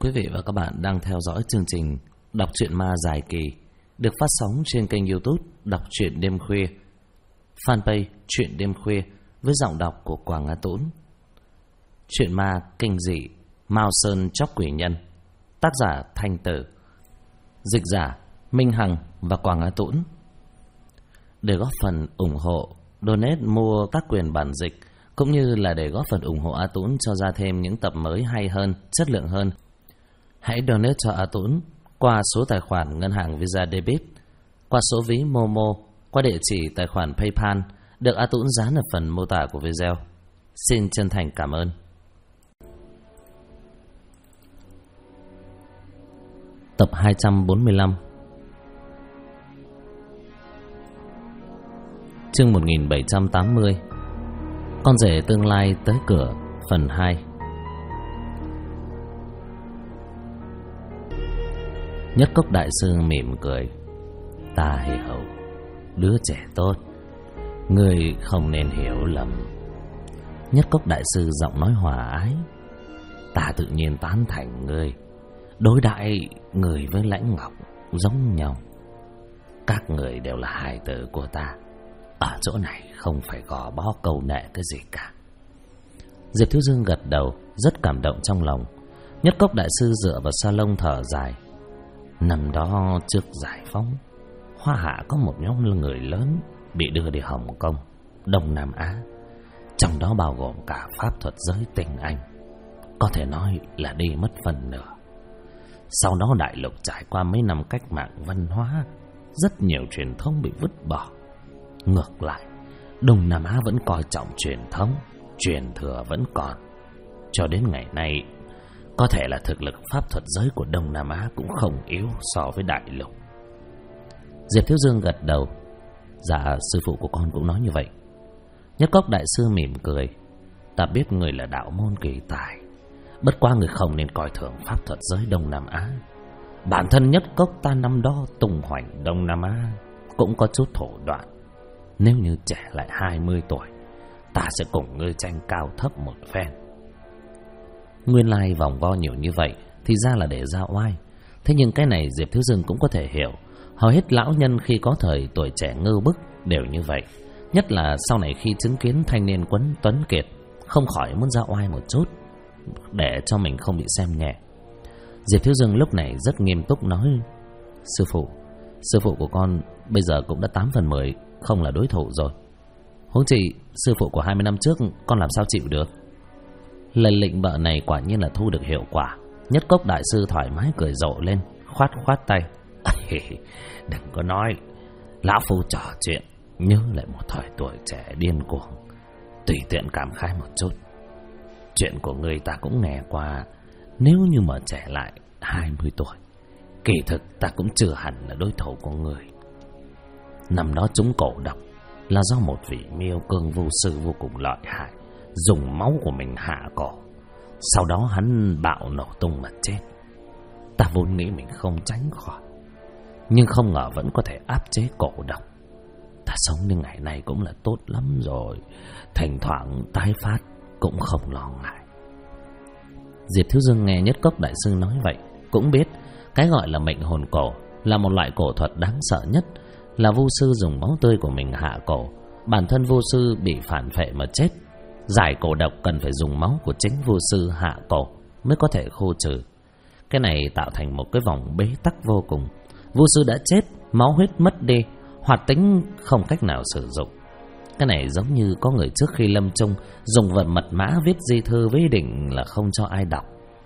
Quý vị và các bạn đang theo dõi chương trình Đọc truyện ma dài kỳ được phát sóng trên kênh YouTube Đọc truyện đêm khuya, fanpage Truyện đêm khuya với giọng đọc của Quảng Á Tũng. Truyện ma kinh dị Mao Sơn Chóc Quỷ Nhân, tác giả Thanh Tử, dịch giả Minh Hằng và Quảng Á Tũng. Để góp phần ủng hộ, donate mua các quyền bản dịch cũng như là để góp phần ủng hộ A Tũng cho ra thêm những tập mới hay hơn, chất lượng hơn, hãy donate cho A Tũng qua số tài khoản ngân hàng Visa Debit, qua số ví Momo, qua địa chỉ tài khoản PayPal được A Tũng dán ở phần mô tả của video. Xin chân thành cảm ơn. Tập 245, chương 1780, Con rể tương lai tới cửa, phần 2. Nhất Cốc đại sư mỉm cười. Ta hiểu, đứa trẻ tốt, ngươi không nên hiểu lầm. Nhất Cốc đại sư giọng nói hòa ái. Ta tự nhiên tán thành ngươi, đối đãi người với Lãnh Ngọc giống nhau. Các người đều là hài tử của ta, ở chỗ này không phải gò bó câu nệ cái gì cả. Diệp Thiếu Dương gật đầu, rất cảm động trong lòng. Nhất Cốc đại sư dựa vào salon thở dài. Năm đó trước giải phóng, Hoa Hạ có một nhóm người lớn bị đưa đi Hồng Kông, Đông Nam Á, trong đó bao gồm cả pháp thuật giới tinh Anh, có thể nói là đi mất phần nửa. Sau đó đại lục trải qua mấy năm cách mạng văn hóa, rất nhiều truyền thống bị vứt bỏ. Ngược lại, Đông Nam Á vẫn coi trọng truyền thống, truyền thừa vẫn còn. Cho đến ngày nay, có thể là thực lực pháp thuật giới của Đông Nam Á cũng không yếu so với đại lục. Diệp Thiếu Dương gật đầu. Dạ, sư phụ của con cũng nói như vậy. Nhất Cốc đại sư mỉm cười. Ta biết người là đạo môn kỳ tài, bất quá người không nên coi thường pháp thuật giới Đông Nam Á. Bản thân Nhất Cốc ta năm đó tung hoành Đông Nam Á cũng có chút thủ đoạn. Nếu như trẻ lại 20 tuổi, ta sẽ cùng ngươi tranh cao thấp một phen. Nguyên lai vòng vo nhiều như vậy thì ra là để ra oai. Thế nhưng cái này Diệp Thiếu Dương cũng có thể hiểu. Hầu hết lão nhân khi có thời tuổi trẻ ngưu bức đều như vậy. Nhất là sau này khi chứng kiến thanh niên quấn tuấn kiệt, không khỏi muốn ra oai một chút, để cho mình không bị xem nhẹ. Diệp Thiếu Dương lúc này rất nghiêm túc nói: Sư phụ của con bây giờ cũng đã 8 phần 10 không là đối thủ rồi. Huống chi sư phụ của 20 năm trước con làm sao chịu được. Lần lệnh bợ này quả nhiên là thu được hiệu quả. Nhất Cốc đại sư thoải mái cười rộ lên, khoát khoát tay. Đừng có nói, lão phu trò chuyện nhớ lại một thời tuổi trẻ điên cuồng, tùy tiện cảm khái một chút. Chuyện của người ta cũng nghe qua. Nếu như mà trẻ lại 20 tuổi, kỳ thực ta cũng chưa hẳn là đối thủ của người. Năm đó chúng cổ độc là do một vị Miêu Cương vô sư vô cùng lợi hại dùng máu của mình hạ cổ. Sau đó hắn bạo nổ tung mà chết. Ta vốn nghĩ mình không tránh khỏi, nhưng không ngờ vẫn có thể áp chế cổ độc. Ta sống như ngày nay cũng là tốt lắm rồi, thỉnh thoảng tái phát cũng không lo ngại. Diệp Thiếu Dương nghe Nhất Cốc đại sư nói vậy cũng biết cái gọi là mệnh hồn cổ là một loại cổ thuật đáng sợ nhất, là vô sư dùng máu tươi của mình hạ cổ. Bản thân vô sư bị phản phệ mà chết, giải cổ độc cần phải dùng máu của chính vô sư hạ cổ mới có thể khô trừ. Cái này tạo thành một cái vòng bế tắc vô cùng. Vô sư đã chết, máu huyết mất đi, hoạt tính không cách nào sử dụng. Cái này giống như có người trước khi lâm chung dùng vận mật mã viết di thư với ý định là không cho ai đọc.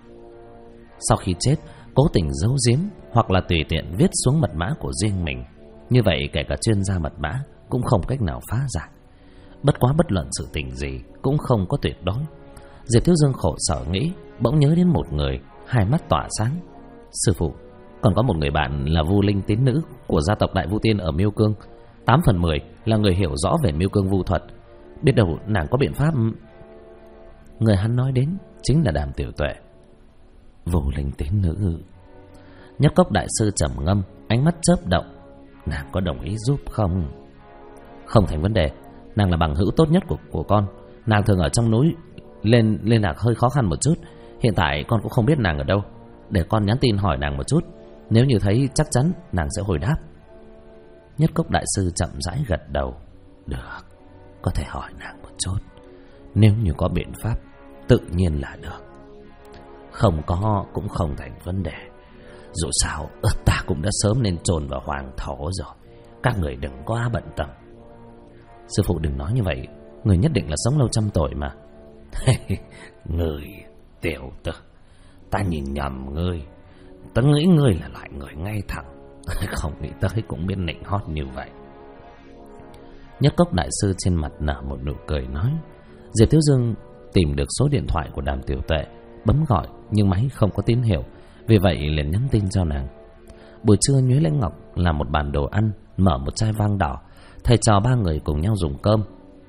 Sau khi chết, cố tình giấu giếm hoặc là tùy tiện viết xuống mật mã của riêng mình. Như vậy kể cả chuyên gia mật mã cũng không cách nào phá giải. Bất quá bất luận sự tình gì cũng không có tuyệt đối. Diệp Thiếu Dương khổ sở nghĩ, bỗng nhớ đến một người, hai mắt tỏa sáng. Sư phụ, còn có một người bạn là Vu Linh tín nữ của gia tộc Đại Vu Tiên ở Miêu Cương, 8 phần 10 là người hiểu rõ về Miêu Cương vu thuật. Biết đâu nàng có biện pháp. Người hắn nói đến chính là Đàm Tiểu Tuệ. Vu Linh tín nữ. Nhất Cốc đại sư trầm ngâm, ánh mắt chớp động. Nàng có đồng ý giúp không? Không thành vấn đề. Nàng là bằng hữu tốt nhất của con. Nàng thường ở trong núi, lên lạc hơi khó khăn một chút. Hiện tại con cũng không biết nàng ở đâu. để con nhắn tin hỏi nàng một chút. Nếu như thấy chắc chắn nàng sẽ hồi đáp. Nhất Cốc đại sư chậm rãi gật đầu. Được, có thể hỏi nàng một chút. Nếu như có biện pháp, tự nhiên là được. Không có cũng không thành vấn đề. Dù sao ta cũng đã sớm nên chôn vào hoàng thổ rồi. Các người đừng quá bận tâm. Sư phụ đừng nói như vậy. Người nhất định là sống lâu trăm tuổi mà. Người tiểu tử, ta nhìn nhầm ngươi. Ta nghĩ ngươi là loại người ngay thẳng. Không nghĩ tới cũng biết nịnh hót như vậy. Nhất Cốc đại sư trên mặt nở một nụ cười nói. Diệp Thiếu Dương tìm được số điện thoại của Đàm Tiểu Tệ, bấm gọi nhưng máy không có tín hiệu, vì vậy liền nhắn tin cho nàng. Buổi trưa Nhuế Lãnh Ngọc làm một bàn đồ ăn, mở một chai vang đỏ, thầy trò ba người cùng nhau dùng cơm.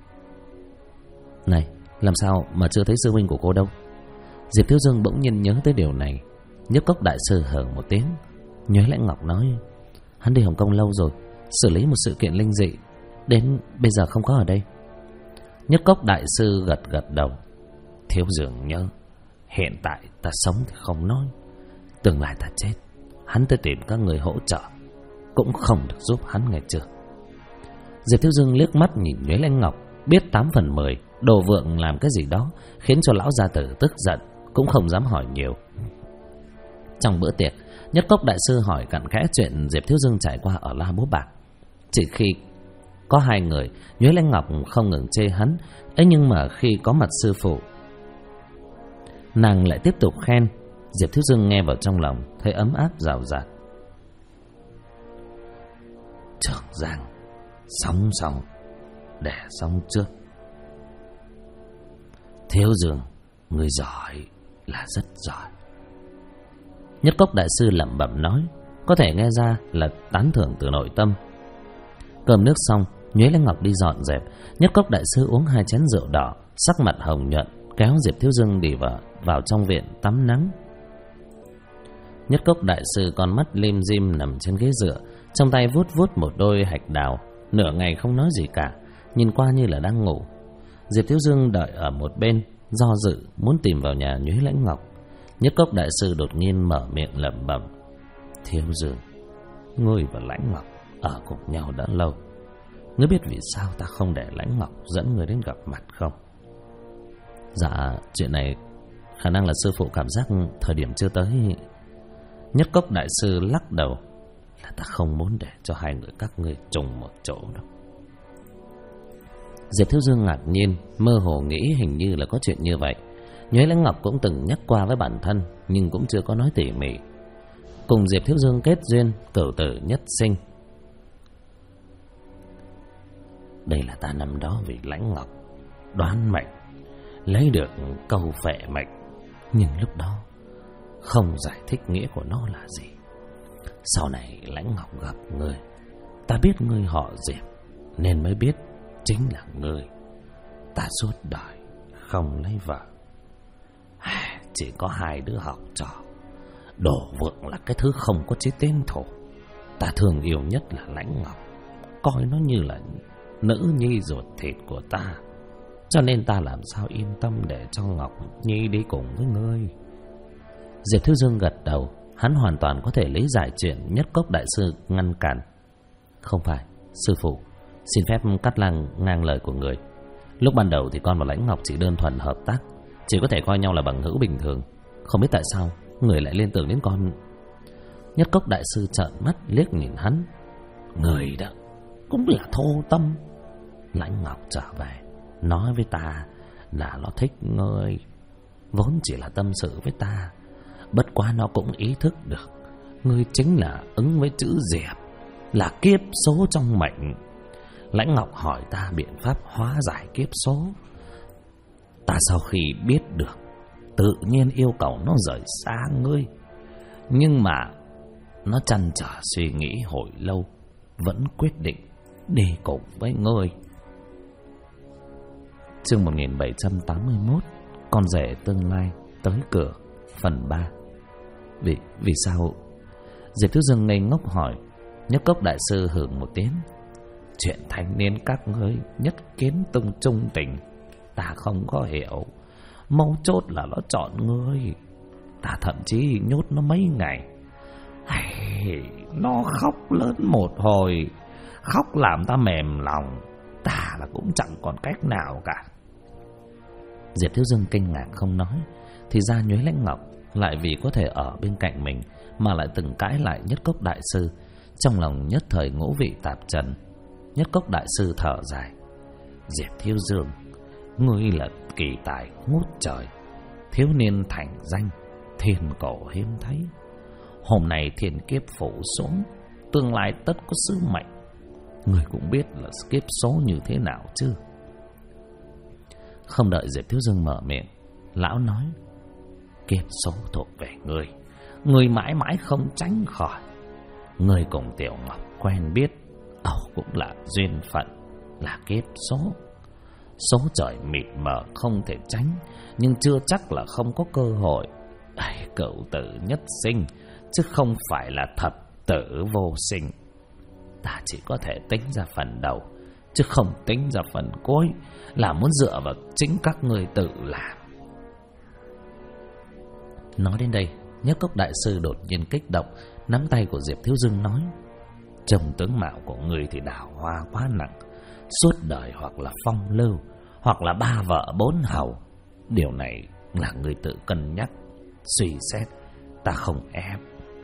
Này, làm sao mà chưa thấy sư huynh của cô đâu? Diệp Thiếu Dương bỗng nhiên nhớ tới điều này. Nhất Cốc đại sư hừ một tiếng. Nhuế Lãnh Ngọc nói, hắn đi Hồng Kông lâu rồi, xử lý một sự kiện linh dị, đến bây giờ không có ở đây. Nhất Cốc đại sư gật gật đầu. Thiếu Dương nhớ, hiện tại ta sống thì không nói, tương lai ta chết, hắn tới tìm các người hỗ trợ cũng không được giúp hắn nghe chưa. Diệp Thiếu Dương liếc mắt nhìn Nhuế Lãnh Ngọc, biết 8 phần 10 đồ vượng làm cái gì đó khiến cho lão gia tử tức giận, cũng không dám hỏi nhiều. Trong bữa tiệc, Nhất Cốc đại sư hỏi cặn kẽ chuyện Diệp Thiếu Dương trải qua ở La Bố Bạc. Chỉ khi có hai người, Nhuế Lãnh Ngọc không ngừng chê hắn, ấy nhưng mà khi có mặt sư phụ, nàng lại tiếp tục khen. Diệp Thiếu Dương nghe vào trong lòng, thấy ấm áp rào rạt. Trường Giang sóng sóng để sóng trước. Thiếu Dương, người giỏi là rất giỏi. Nhất Cốc đại sư lẩm bẩm nói, có thể nghe ra là tán thưởng từ nội tâm. Cơm nước xong, Nhuế Lãnh Ngọc đi dọn dẹp. Nhất Cốc đại sư uống 2 chén rượu đỏ, sắc mặt hồng nhuận, kéo Diệp Thiếu Dương đi vào trong viện tắm nắng. Nhất Cốc đại sư con mắt lim dim nằm trên ghế dựa, trong tay vuốt vuốt một đôi hạch đào, nửa ngày không nói gì cả, nhìn qua như là đang ngủ. Diệp Thiếu Dương đợi ở một bên, do dự muốn tìm vào nhà Nhuế Lãnh Ngọc. Nhất Cốc đại sư đột nhiên mở miệng lẩm bẩm, Thiếu Dương, ngươi và Lãnh Ngọc ở cùng nhau đã lâu, ngươi biết vì sao ta không để Lãnh Ngọc dẫn ngươi đến gặp mặt không? Dạ, chuyện này khả năng là sư phụ cảm giác thời điểm chưa tới. Nhất Cốc đại sư lắc đầu, là ta không muốn để cho hai người các ngươi trùng một chỗ đâu. Diệp Thiếu Dương ngạc nhiên, mơ hồ nghĩ hình như là có chuyện như vậy. Nhuế Lãnh Ngọc cũng từng nhắc qua với bản thân, nhưng cũng chưa có nói tỉ mỉ. Cùng Diệp Thiếu Dương kết duyên, cửu tử nhất sinh. Đây là ta năm đó vì Lãnh Ngọc đoán mệnh, lấy được câu phệ mệnh, nhưng lúc đó không giải thích nghĩa của nó là gì. Sau này Lãnh Ngọc gặp ngươi, ta biết ngươi họ Diệp, nên mới biết chính là ngươi. Ta suốt đời không lấy vợ, chỉ có 2 đứa học trò. Đổ vượng là cái thứ không có chí tiến thủ. Ta thương yêu nhất là Lãnh Ngọc, coi nó như là nữ nhi ruột thịt của ta, cho nên ta làm sao yên tâm để cho Ngọc Nhi đi cùng với ngươi. Diệp Thiếu Dương gật đầu, hắn hoàn toàn có thể lý giải chuyện Nhất Cốc đại sư ngăn cản. Không phải, sư phụ, xin phép cắt ngang lời của người. Lúc ban đầu thì con và Lãnh Ngọc chỉ đơn thuần hợp tác, chỉ có thể coi nhau là bằng hữu bình thường. Không biết tại sao người lại liên tưởng đến con. Nhất Cốc đại sư trợn mắt liếc nhìn hắn. Người đó cũng là thô tâm. Lãnh Ngọc trở về nói với ta là nó thích ngươi, vốn chỉ là tâm sự với ta. Bất quá nó cũng ý thức được ngươi chính là ứng với chữ Diệp, là kiếp số trong mệnh. Lãnh Ngọc hỏi ta biện pháp hóa giải kiếp số. Ta sau khi biết được, tự nhiên yêu cầu nó rời xa ngươi. Nhưng mà nó trăn trở suy nghĩ hồi lâu, vẫn quyết định đi cùng với ngươi. Chương 1781, Con rể tương lai tới cửa, phần 3. Vì sao? Diệp Thiếu Dương ngây ngốc hỏi. Nhất Cốc đại sư hưởng một tiếng. Chuyện thanh niên các ngươi nhất kiến tung trung tình, ta không có hiểu. Mấu chốt là nó chọn ngươi. Ta thậm chí nhốt nó mấy ngày. Nó khóc lớn một hồi, khóc làm ta mềm lòng. Ta là cũng chẳng còn cách nào cả. Diệp Thiếu Dương kinh ngạc không nói. Thì ra Nhuế Lãnh Ngọc lại vì có thể ở bên cạnh mình mà lại từng cãi lại Nhất Cốc đại sư. Trong lòng nhất thời ngũ vị tạp trần. Nhất Cốc đại sư thở dài. Diệp Thiếu Dương, ngươi là kỳ tài ngút trời, thiếu niên thành danh, thiên cổ hiếm thấy. Hôm nay thiên kiếp phủ xuống, tương lai tất có sứ mệnh. Ngươi cũng biết là kiếp số như thế nào chứ? Không đợi Diệp Thiếu Dương mở miệng, lão nói: kiếp số thuộc về ngươi, ngươi mãi mãi không tránh khỏi. Ngươi cùng Tiểu Ngọc quen biết, âu cũng là duyên phận, là kiếp số. Số trời mịt mờ không thể tránh, nhưng chưa chắc là không có cơ hội. Cửu tử nhất sinh, chứ không phải là thập tử vô sinh. Ta chỉ có thể tính ra phần đầu, chứ không tính ra phần cuối, là muốn dựa vào chính các ngươi tự làm. Nói đến đây, Nhất Cốc đại sư đột nhiên kích động, nắm tay của Diệp Thiếu Dương nói: trông tướng mạo của ngươi thì đào hoa quá nặng, suốt đời hoặc là phong lưu, hoặc là 3 vợ 4 hầu. Điều này là ngươi tự cân nhắc suy xét, ta không ép.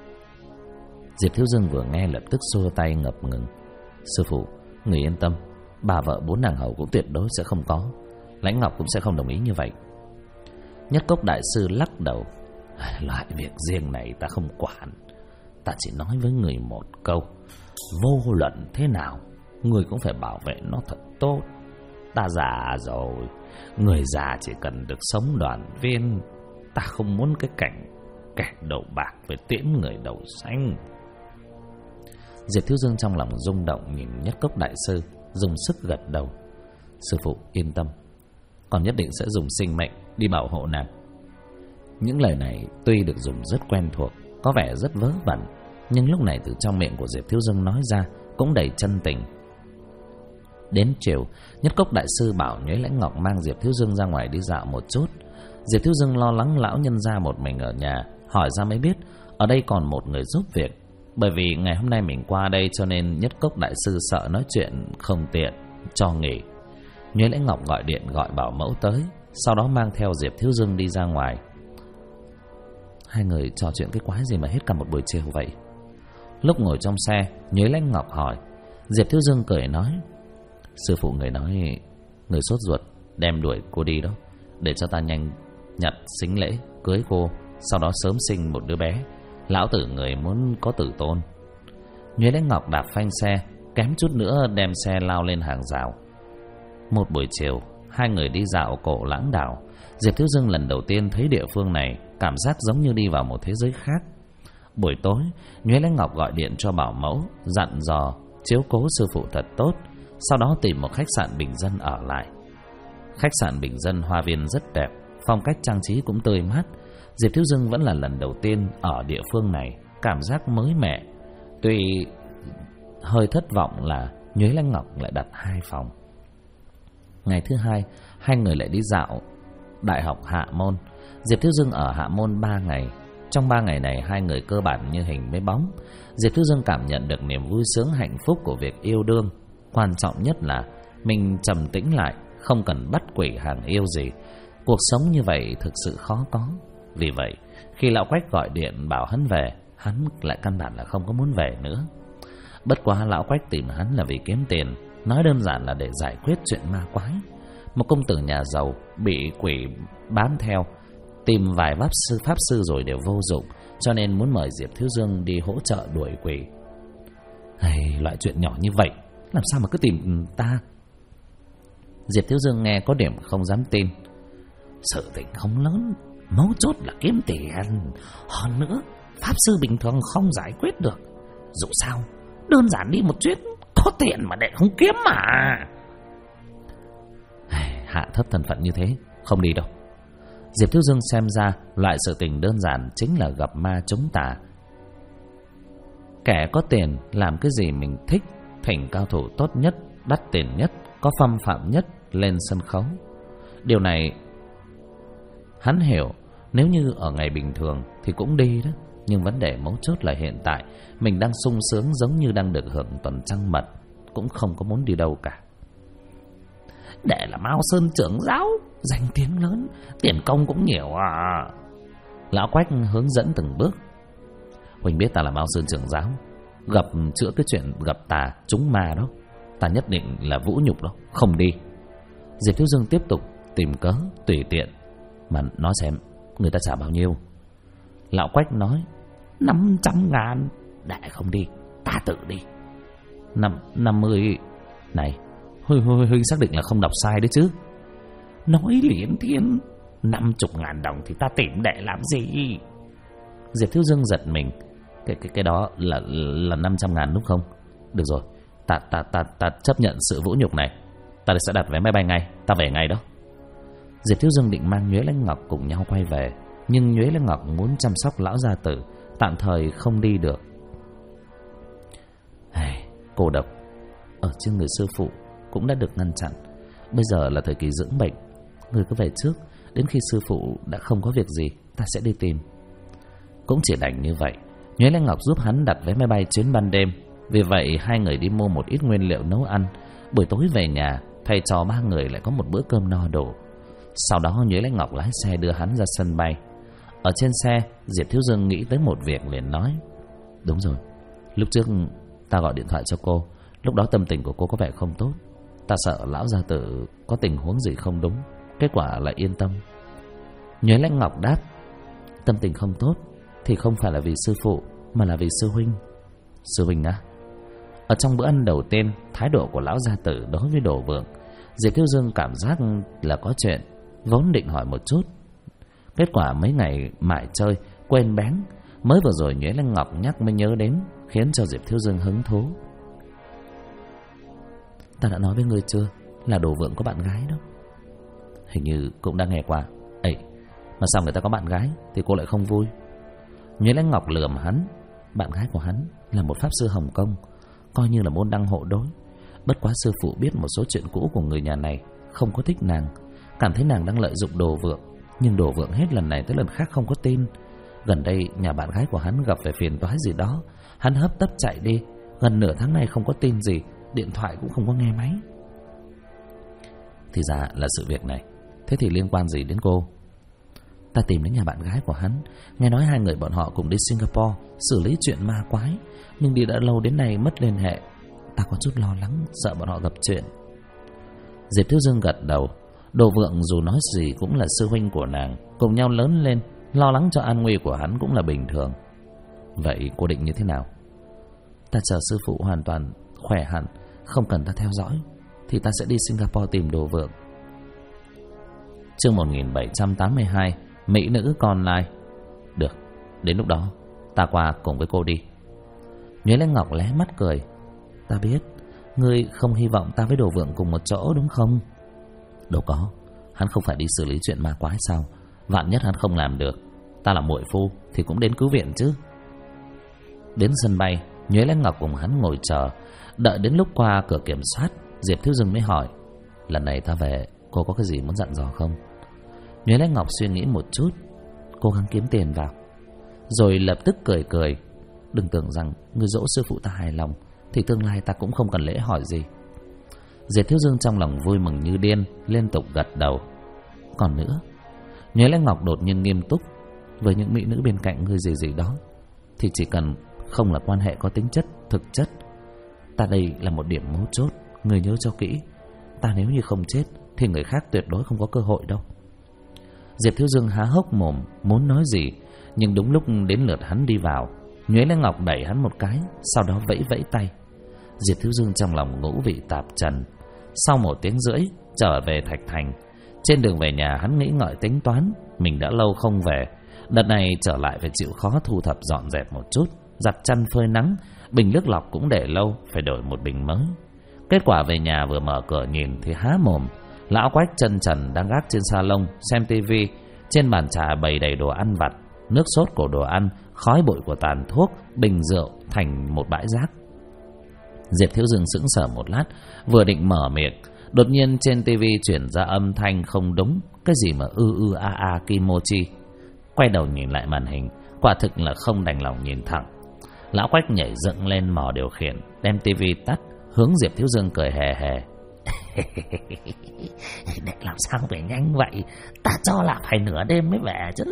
Diệp Thiếu Dương vừa nghe lập tức xua tay ngập ngừng. Sư phụ, người yên tâm, 3 vợ 4 nàng hầu cũng tuyệt đối sẽ không có. Lãnh Ngọc cũng sẽ không đồng ý như vậy. Nhất Cốc đại sư lắc đầu: loại việc riêng này ta không quản. Ta chỉ nói với người một câu, vô luận thế nào, người cũng phải bảo vệ nó thật tốt. Ta già rồi, người già chỉ cần được sống đoàn viên. Ta không muốn cái cảnh kẻ đầu bạc về tiễn người đầu xanh. Diệp Thiếu Dương trong lòng rung động nhìn Nhất Cốc đại sư, dùng sức gật đầu. Sư phụ yên tâm, còn nhất định sẽ dùng sinh mệnh đi bảo hộ nàng. Những lời này tuy được dùng rất quen thuộc, có vẻ rất vớ vẩn, nhưng lúc này từ trong miệng của Diệp Thiếu Dương nói ra cũng đầy chân tình. Đến chiều, Nhất Cốc đại sư bảo Nhuế Lãnh Ngọc mang Diệp Thiếu Dương ra ngoài đi dạo một chút. Diệp Thiếu Dương lo lắng lão nhân gia một mình ở nhà, hỏi ra mới biết ở đây còn một người giúp việc. Bởi vì ngày hôm nay mình qua đây cho nên Nhất Cốc đại sư sợ nói chuyện không tiện, cho nghỉ. Nhuế Lãnh Ngọc gọi điện gọi bảo mẫu tới, sau đó mang theo Diệp Thiếu Dương đi ra ngoài. Hai người trò chuyện cái quái gì mà hết cả một buổi chiều vậy? Lúc ngồi trong xe, Nhuế Lãnh Ngọc hỏi. Diệp Thiếu Dương cười nói: sư phụ người nói người sốt ruột đem đuổi cô đi đó, để cho ta nhanh nhận sính lễ cưới cô, sau đó sớm sinh một đứa bé. Lão tử người muốn có tử tôn. Nhuế Lãnh Ngọc đạp phanh xe, kém chút nữa đem xe lao lên hàng rào. Một buổi chiều, hai người đi dạo Cổ Lãng Đảo. Diệp Thiếu Dương lần đầu tiên thấy địa phương này, cảm giác giống như đi vào một thế giới khác. Buổi tối, Nhuế Lãnh Ngọc gọi điện cho bảo mẫu, dặn dò chiếu cố sư phụ thật tốt, sau đó tìm một khách sạn bình dân ở lại. Khách sạn bình dân hoa viên rất đẹp, phong cách trang trí cũng tươi mát. Diệp Thiếu Dương vẫn là lần đầu tiên ở địa phương này, cảm giác mới mẻ. Tuy hơi thất vọng là Nhuế Lãnh Ngọc lại đặt 2 phòng. Ngày thứ hai, hai người lại đi dạo Đại học Hạ Môn. Diệp Thiếu Dương ở Hạ Môn 3 ngày. Trong 3 ngày này, hai người cơ bản như hình với bóng. Diệp Thiếu Dương cảm nhận được niềm vui sướng hạnh phúc của việc yêu đương. Quan trọng nhất là mình trầm tĩnh lại, không cần bắt quỷ hàng yêu gì. Cuộc sống như vậy thực sự khó có. Vì vậy, khi lão Quách gọi điện bảo hắn về, hắn lại căn bản là không có muốn về nữa. Bất quá lão Quách tìm hắn là vì kiếm tiền, nói đơn giản là để giải quyết chuyện ma quái. Một công tử nhà giàu bị quỷ bám theo, tìm vài pháp sư rồi đều vô dụng, cho nên muốn mời Diệp Thiếu Dương đi hỗ trợ đuổi quỷ. Loại chuyện nhỏ như vậy làm sao mà cứ tìm ta? Diệp Thiếu Dương nghe có điểm không dám tin. Sự tình không lớn, mấu chốt là kiếm tiền. Hơn nữa, pháp sư bình thường không giải quyết được. Dù sao, đơn giản đi một chuyến, có tiền mà để không kiếm mà. Hạ thấp thân phận như thế, không đi đâu. Diệp Thiếu Dương xem ra loại sự tình đơn giản chính là gặp ma chống tà. Kẻ có tiền làm cái gì mình thích, thỉnh cao thủ tốt nhất, đắt tiền nhất, có phong phạm nhất lên sân khấu. Điều này hắn hiểu, nếu như ở ngày bình thường thì cũng đi đó. Nhưng vấn đề mấu chốt là hiện tại mình đang sung sướng giống như đang được hưởng tuần trăng mật, cũng không có muốn đi đâu cả. Để là Mao Sơn trưởng giáo, danh tiếng lớn, tiền công cũng nhiều à. Lão Quách hướng dẫn từng bước. Huỳnh biết ta là Mao Sơn trưởng giáo, gặp chữa cái chuyện gặp tà trúng ma đó, ta nhất định là vũ nhục đó, không đi. Diệp Thiếu Dương tiếp tục tìm cớ tùy tiện mà nói xem người ta trả bao nhiêu. Lão Quách nói 500.000. Đại không đi, ta tự đi. 50. Này, Huynh xác định là không đọc sai đấy chứ? Nói liền thiên, 50.000 đồng thì ta tìm đệ làm gì? Diệp Thiếu Dương giật mình. Cái đó là 500.000 đúng không? Được rồi, ta chấp nhận sự vũ nhục này. Ta sẽ đặt vé máy bay ngay, ta về ngay đó. Diệp Thiếu Dương định mang Nhuế Lãnh Ngọc cùng nhau quay về, nhưng Nhuế Lãnh Ngọc muốn chăm sóc lão gia tử, tạm thời không đi được. Cô độc ở trên người sư phụ cũng đã được ngăn chặn. Bây giờ là thời kỳ dưỡng bệnh, người cứ về trước, đến khi sư phụ đã không có việc gì, ta sẽ đi tìm. Cũng chỉ đành như vậy. Nhuế Lãnh Ngọc giúp hắn đặt vé máy bay chuyến ban đêm. Vì vậy hai người đi mua một ít nguyên liệu nấu ăn. Buổi tối về nhà, thầy trò ba người lại có một bữa cơm no đủ. Sau đó Nhuế Lãnh Ngọc lái xe đưa hắn ra sân bay. Ở trên xe, Diệp Thiếu Dương nghĩ tới một việc liền nói: đúng rồi, lúc trước ta gọi điện thoại cho cô, lúc đó tâm tình của cô có vẻ không tốt. Ta sợ lão gia tử có tình huống gì không đúng, kết quả lại yên tâm. Nhuế Lãnh Ngọc đáp: tâm tình không tốt thì không phải là vì sư phụ, mà là vì sư huynh. Sư huynh á? Ở trong bữa ăn đầu tiên, thái độ của lão gia tử đối với Đồ Vượng, Diệp Thiếu Dương cảm giác là có chuyện, vốn định hỏi một chút. Kết quả mấy ngày mải chơi quên bén, mới vừa rồi Nhuế Lãnh Ngọc nhắc mới nhớ đến, khiến cho Diệp Thiếu Dương hứng thú. Ta đã nói với ngươi chưa là Đồ Vượng có bạn gái đó? Hình như cũng đã nghe qua. Ấy, mà sao người ta có bạn gái thì cô lại không vui? Nhuế Lãnh Ngọc lườm hắn. Bạn gái của hắn là một pháp sư Hồng Kông, coi như là môn đăng hộ đối. Bất quá sư phụ biết một số chuyện cũ của người nhà này, không có thích nàng, cảm thấy nàng đang lợi dụng Đồ Vượng. Nhưng Đồ Vượng hết lần này tới lần khác không có tin. Gần đây nhà bạn gái của hắn gặp phải phiền toái gì đó, hắn hấp tấp chạy đi. Gần nửa tháng nay không có tin gì, điện thoại cũng không có nghe máy. Thì ra là sự việc này. Thế thì liên quan gì đến cô? Ta tìm đến nhà bạn gái của hắn, nghe nói hai người bọn họ cùng đi Singapore xử lý chuyện ma quái, nhưng đi đã lâu đến nay mất liên hệ. Ta có chút lo lắng, sợ bọn họ gặp chuyện. Diệp Thiếu Dương gật đầu. Đồ Vượng dù nói gì cũng là sư huynh của nàng, cùng nhau lớn lên, lo lắng cho an nguy của hắn cũng là bình thường. Vậy cô định như thế nào? Ta chờ sư phụ hoàn toàn khỏe hẳn, không cần ta theo dõi, thì ta sẽ đi Singapore tìm Đồ Vượng. Chương 1782, Mỹ nữ con lai. Được, đến lúc đó ta qua cùng với cô đi. Nhuế Lãnh Ngọc lé mắt cười. Ta biết, ngươi không hy vọng ta với Đồ Vượng cùng một chỗ đúng không? Đâu có, hắn không phải đi xử lý chuyện ma quái sao? Vạn nhất hắn không làm được, ta là muội phu thì cũng đến cứu viện chứ. Đến sân bay, Nhuế Lãnh Ngọc cùng hắn ngồi chờ. Đợi đến lúc qua cửa kiểm soát, Diệp Thiếu Dương mới hỏi: lần này ta về, cô có cái gì muốn dặn dò không? Nhuế Lãnh Ngọc suy nghĩ một chút, cố gắng kiếm tiền vào, rồi lập tức cười cười. Đừng tưởng rằng người dỗ sư phụ ta hài lòng thì tương lai ta cũng không cần lễ hỏi gì. Diệp Thiếu Dương trong lòng vui mừng như điên, liên tục gật đầu. Còn nữa, Nhuế Lãnh Ngọc đột nhiên nghiêm túc: với những mỹ nữ bên cạnh ngươi gì đó thì chỉ cần không là quan hệ có tính chất thực chất. Ta đây là một điểm mấu chốt, ngươi nhớ cho kỹ. Ta nếu như không chết thì người khác tuyệt đối không có cơ hội đâu. Diệp Thiếu Dương há hốc mồm muốn nói gì, nhưng đúng lúc đến lượt hắn đi vào, Nhuế Lãnh Ngọc đẩy hắn một cái, sau đó vẫy vẫy tay. Diệp Thiếu Dương trong lòng ngũ vị tạp trần. Sau 1 tiếng rưỡi trở về Thạch Thành. Trên đường về nhà hắn nghĩ ngợi tính toán, mình đã lâu không về, đợt này trở lại phải chịu khó thu thập dọn dẹp một chút, giặt chăn phơi nắng, bình nước lọc cũng để lâu, phải đổi một bình mới. Kết quả về nhà vừa mở cửa nhìn thì há mồm. Lão Quách chân trần đang gác trên salon xem tivi, trên bàn trà bày đầy đồ ăn vặt, nước sốt của đồ ăn, khói bụi của tàn thuốc, bình rượu thành một bãi rác. Diệp Thiếu Dương sững sờ một lát, vừa định mở miệng, đột nhiên trên tivi chuyển ra âm thanh không đúng, cái gì mà a kimochi. Quay đầu nhìn lại màn hình, Quả thực là không đành lòng nhìn thẳng. Lão Quách nhảy dựng lên mò điều khiển, đem tivi tắt, hướng Diệp Thiếu Dương cười hề hề. Để làm sao về nhanh vậy? Ta cho là phải nửa đêm mới về chứ.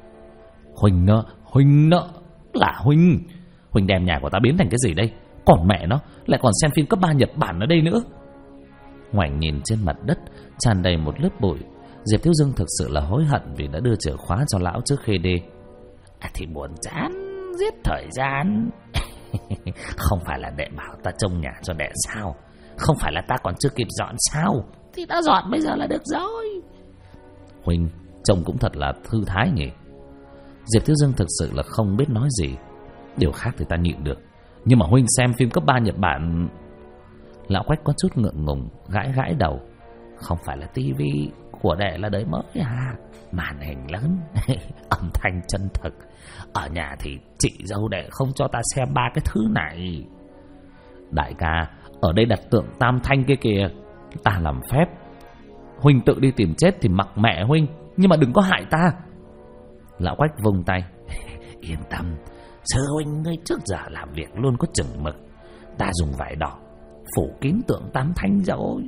Huynh nợ là Huynh đem nhà của ta biến thành cái gì đây? Còn mẹ nó lại còn xem phim cấp 3 Nhật Bản ở đây nữa. Ngoảnh nhìn trên mặt đất tràn đầy một lớp bụi, Diệp Thiếu Dương thực sự là hối hận vì đã đưa chìa khóa cho lão trước khi đi. Thì buồn chán, giết thời gian. Không phải là đệ bảo ta trông nhà cho đệ sao? Không phải là ta còn chưa kịp dọn sao? Thì ta dọn bây giờ là được rồi. Huynh trông cũng thật là thư thái nhỉ. Diệp Thiếu Dương thực sự là không biết nói gì. Điều khác thì ta nhịn được, nhưng mà Huynh xem phim cấp 3 Nhật Bản. Lão Quách có chút ngượng ngùng, gãi đầu. Không phải là tivi của đệ là đời mới à? Màn hình lớn, âm thanh chân thực. Ở nhà thì chị dâu đệ không cho ta xem ba cái thứ này. Đại ca, ở đây đặt tượng Tam Thanh kia kìa. Ta làm phép. Huynh tự đi tìm chết thì mặc mẹ Huynh, nhưng mà đừng có hại ta. Lão Quách vung tay. Yên tâm, sư huynh ngươi trước giờ làm việc luôn có chừng mực. Ta dùng vải đỏ phủ kín tượng Tam Thanh rồi.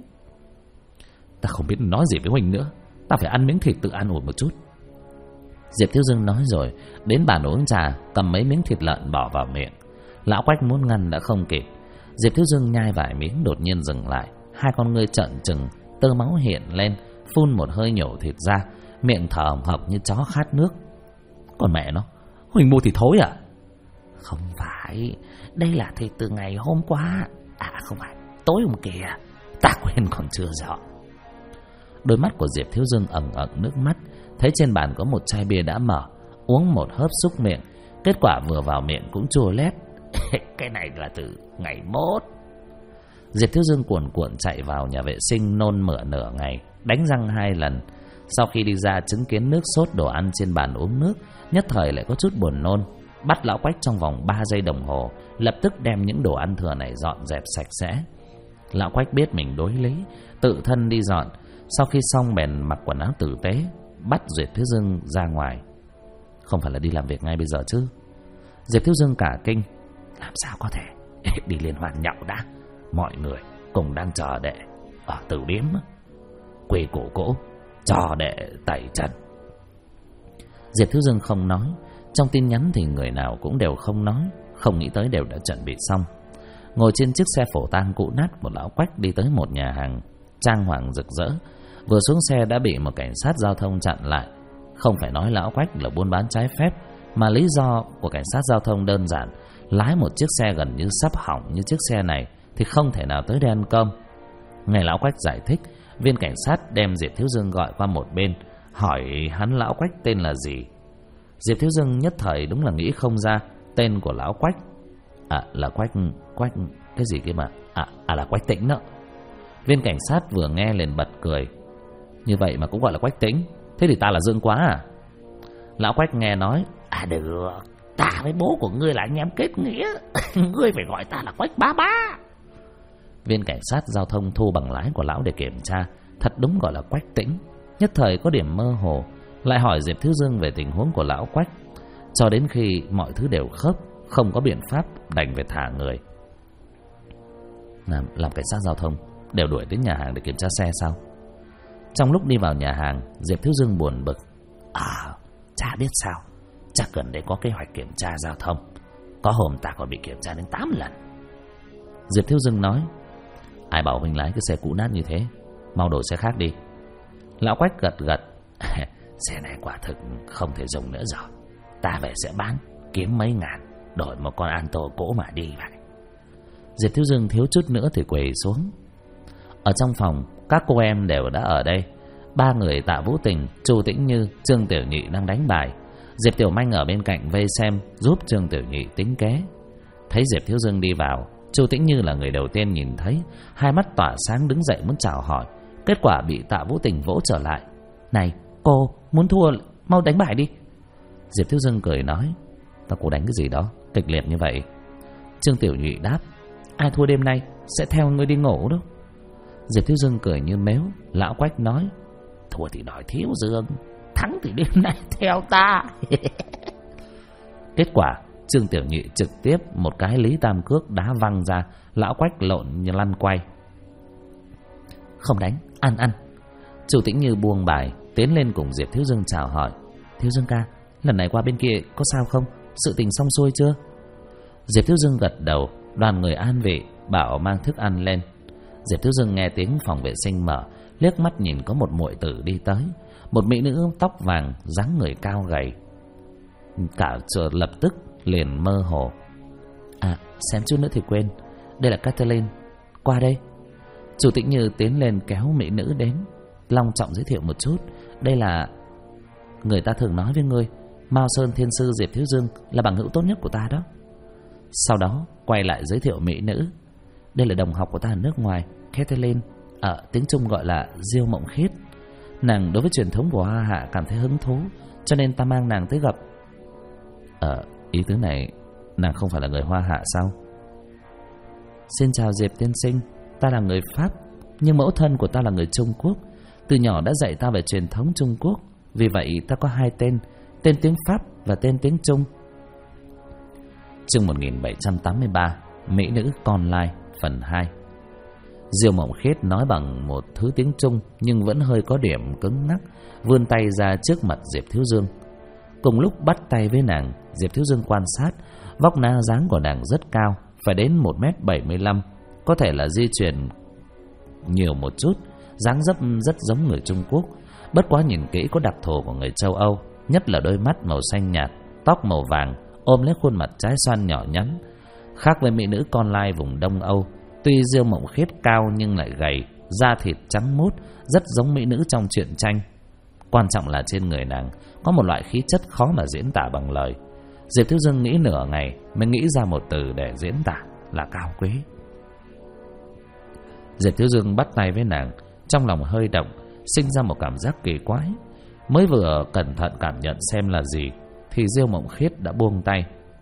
Ta không biết nói gì với Huynh nữa. Ta phải ăn miếng thịt tự an ủi một chút. Diệp Thiếu Dương nói rồi đến bàn uống trà, cầm mấy miếng thịt lợn bỏ vào miệng. Lão Quách muốn ngăn đã không kịp. Diệp Thiếu Dương nhai vài miếng đột nhiên dừng lại. Hai con ngươi trợn trừng, tơ máu hiện lên, phun một hơi nhổ thịt ra, miệng thở hồng hộc như chó khát nước. Còn mẹ nó, Huynh mua thịt thối à? Không phải, đây là thịt từ ngày hôm qua. À không phải, tối hôm kia. Ta quên còn chưa dọn. Đôi mắt của Diệp Thiếu Dương ẩn ẩn nước mắt. Thấy trên bàn có một chai bia đã mở, uống một hớp xúc miệng. Kết quả vừa vào miệng cũng chua lét. Cái này là từ ngày mốt. Diệp Thiếu Dương cuồn cuộn chạy vào nhà vệ sinh nôn mửa nửa ngày, đánh răng 2 lần. Sau khi đi ra chứng kiến nước sốt đồ ăn trên bàn uống nước, nhất thời lại có chút buồn nôn. Bắt Lão Quách trong vòng 3 giây đồng hồ, lập tức đem những đồ ăn thừa này dọn dẹp sạch sẽ. Lão Quách biết mình đối lý, tự thân đi dọn. Sau khi xong bèn mặc quần áo tử tế, bắt Diệp Thiếu Dương ra ngoài. Không phải là đi làm việc ngay bây giờ chứ? Diệp Thiếu Dương cả kinh. Làm sao có thể? Đi liên hoan nhậu đã. Mọi người cùng đang chờ đệ ở tử điếm. Quỳ cổ cỗ cho đệ tẩy chân. Diệp Thiếu Dương không nói. Trong tin nhắn thì người nào cũng đều không nói. Không nghĩ tới đều đã chuẩn bị xong. Ngồi trên chiếc xe phổ tang cũ nát của Lão Quách đi tới một nhà hàng trang hoàng rực rỡ. Vừa xuống xe đã bị một cảnh sát giao thông chặn lại. Không phải nói Lão Quách là buôn bán trái phép, mà lý do của cảnh sát giao thông đơn giản. Lái một chiếc xe gần như sắp hỏng như chiếc xe này thì không thể nào tới đây ăn cơm. Nghe Lão Quách giải thích, viên cảnh sát đem Diệp Thiếu Dương gọi qua một bên, hỏi hắn Lão Quách tên là gì. Diệp Thiếu Dương nhất thời đúng là nghĩ không ra tên của Lão Quách. À là Quách cái gì kia mà. À là Quách Tĩnh đó. Viên cảnh sát vừa nghe liền bật cười. Như vậy mà cũng gọi là Quách Tĩnh? Thế thì ta là Dương Quá à? Lão Quách nghe nói. À được, ta với bố của ngươi là anh em kết nghĩa. Ngươi phải gọi ta là Quách Bá Bá. Viên cảnh sát giao thông thu bằng lái của lão để kiểm tra. Thật đúng gọi là Quách Tĩnh. Nhất thời có điểm mơ hồ, lại hỏi Diệp Thiếu Dương về tình huống của Lão Quách. Cho đến khi mọi thứ đều khớp, không có biện pháp, đành phải thả người. Làm cảnh sát giao thông đều đuổi đến nhà hàng để kiểm tra xe sao? Trong lúc đi vào nhà hàng, Diệp Thiếu Dương buồn bực. Chả biết sao, chắc gần đây có kế hoạch kiểm tra giao thông. Có hôm ta còn bị kiểm tra đến 8 lần. Diệp Thiếu Dương nói. Ai bảo mình lái cái xe cũ nát như thế? Mau đổi xe khác đi. Lão Quách gật gật. Xe này quả thực không thể dùng nữa rồi. Ta về sẽ bán, kiếm mấy ngàn, đổi một con Alto cỗ mà đi vậy. Diệp Thiếu Dương thiếu chút nữa thì quỳ xuống. Ở trong phòng, các cô em đều đã ở đây. 3 người Tạ Vũ Tình, Chu Tĩnh Như, Trương Tiểu Nhị đang đánh bài. Diệp Tiểu Manh ở bên cạnh vây xem, giúp Trương Tiểu Nhị tính kế. Thấy Diệp Thiếu Dương đi vào, Chu Tĩnh Như là người đầu tiên nhìn thấy, hai mắt tỏa sáng đứng dậy muốn chào hỏi. Kết quả bị Tạ Vũ Tình vỗ trở lại. Này, cô muốn thua mau đánh bài đi. Diệp Thiếu Dương cười nói. Ta cố đánh cái gì đó kịch liệt như vậy? Trương Tiểu Nhị đáp. Ai thua đêm nay sẽ theo ngươi đi ngủ đâu. Diệp Thiếu Dương cười như mếu. Lão Quách nói. Thua thì đòi Thiếu Dương, thắng thì đêm nay theo ta. Kết quả Trương Tiểu Nhị trực tiếp một cái Lý Tam Cước đá văng ra, lão Quách lộn như lăn quay. Không đánh, ăn. Chu Tĩnh Như buông bài, tiến lên cùng Diệp Thiếu Dương chào hỏi. Thiếu Dương ca, lần này qua bên kia có sao không? Sự tình xong xuôi chưa? Diệp Thiếu Dương gật đầu, đoàn người an vị, bảo mang thức ăn lên. Diệp Thiếu Dương nghe tiếng phòng vệ sinh mở, liếc mắt nhìn có một muội tử đi tới, một mỹ nữ tóc vàng, dáng người cao gầy. Cả chợ lập tức liền mơ hồ. Xem chút nữa thì quên, đây là Catherine, qua đây. Chủ Tĩnh Như tiến lên kéo mỹ nữ đến, long trọng giới thiệu một chút. Đây là người ta thường nói với ngươi, Mao Sơn Thiên Sư Diệp Thiếu Dương là bằng hữu tốt nhất của ta đó. Sau đó quay lại giới thiệu mỹ nữ. Đây là đồng học của ta ở nước ngoài, Catherine, ở tiếng Trung gọi là Diêu Mộng Khiết. Nàng đối với truyền thống của Hoa Hạ cảm thấy hứng thú, cho nên ta mang nàng tới gặp. Ý tứ này, nàng không phải là người Hoa Hạ sao? Xin chào Diệp tiên sinh, ta là người Pháp, nhưng mẫu thân của ta là người Trung Quốc. Từ nhỏ đã dạy ta về truyền thống Trung Quốc, vì vậy ta có hai tên, tên tiếng Pháp và tên tiếng Trung. Chương 1783, Mỹ nữ con lai, phần 2. Diêu Mộng Khiết nói bằng một thứ tiếng Trung nhưng vẫn hơi có điểm cứng nhắc, vươn tay ra trước mặt Diệp Thiếu Dương. Cùng lúc bắt tay với nàng, Diệp Thiếu Dương quan sát, vóc na dáng của nàng rất cao, phải đến 1m75, có thể là di chuyển nhiều một chút, dáng dấp rất giống người Trung Quốc. Bất quá nhìn kỹ có đặc thù của người châu Âu, nhất là đôi mắt màu xanh nhạt, tóc màu vàng, ôm lấy khuôn mặt trái xoan nhỏ nhắn. Khác với mỹ nữ con lai vùng Đông Âu, tuy Diêu Mộng Khiết cao nhưng lại gầy, da thịt trắng muốt, rất giống mỹ nữ trong truyện tranh. Quan trọng là trên người nàng có một loại khí chất khó mà diễn tả bằng lời. Diệp Thiếu Dương nghĩ nửa ngày mới nghĩ ra một từ để diễn tả là cao quý. Diệp Thiếu Dương bắt tay với nàng, trong lòng hơi động, sinh ra một cảm giác kỳ quái. Mới vừa cẩn thận cảm nhận xem là gì thì Diêu Mộng Khiết đã buông tay.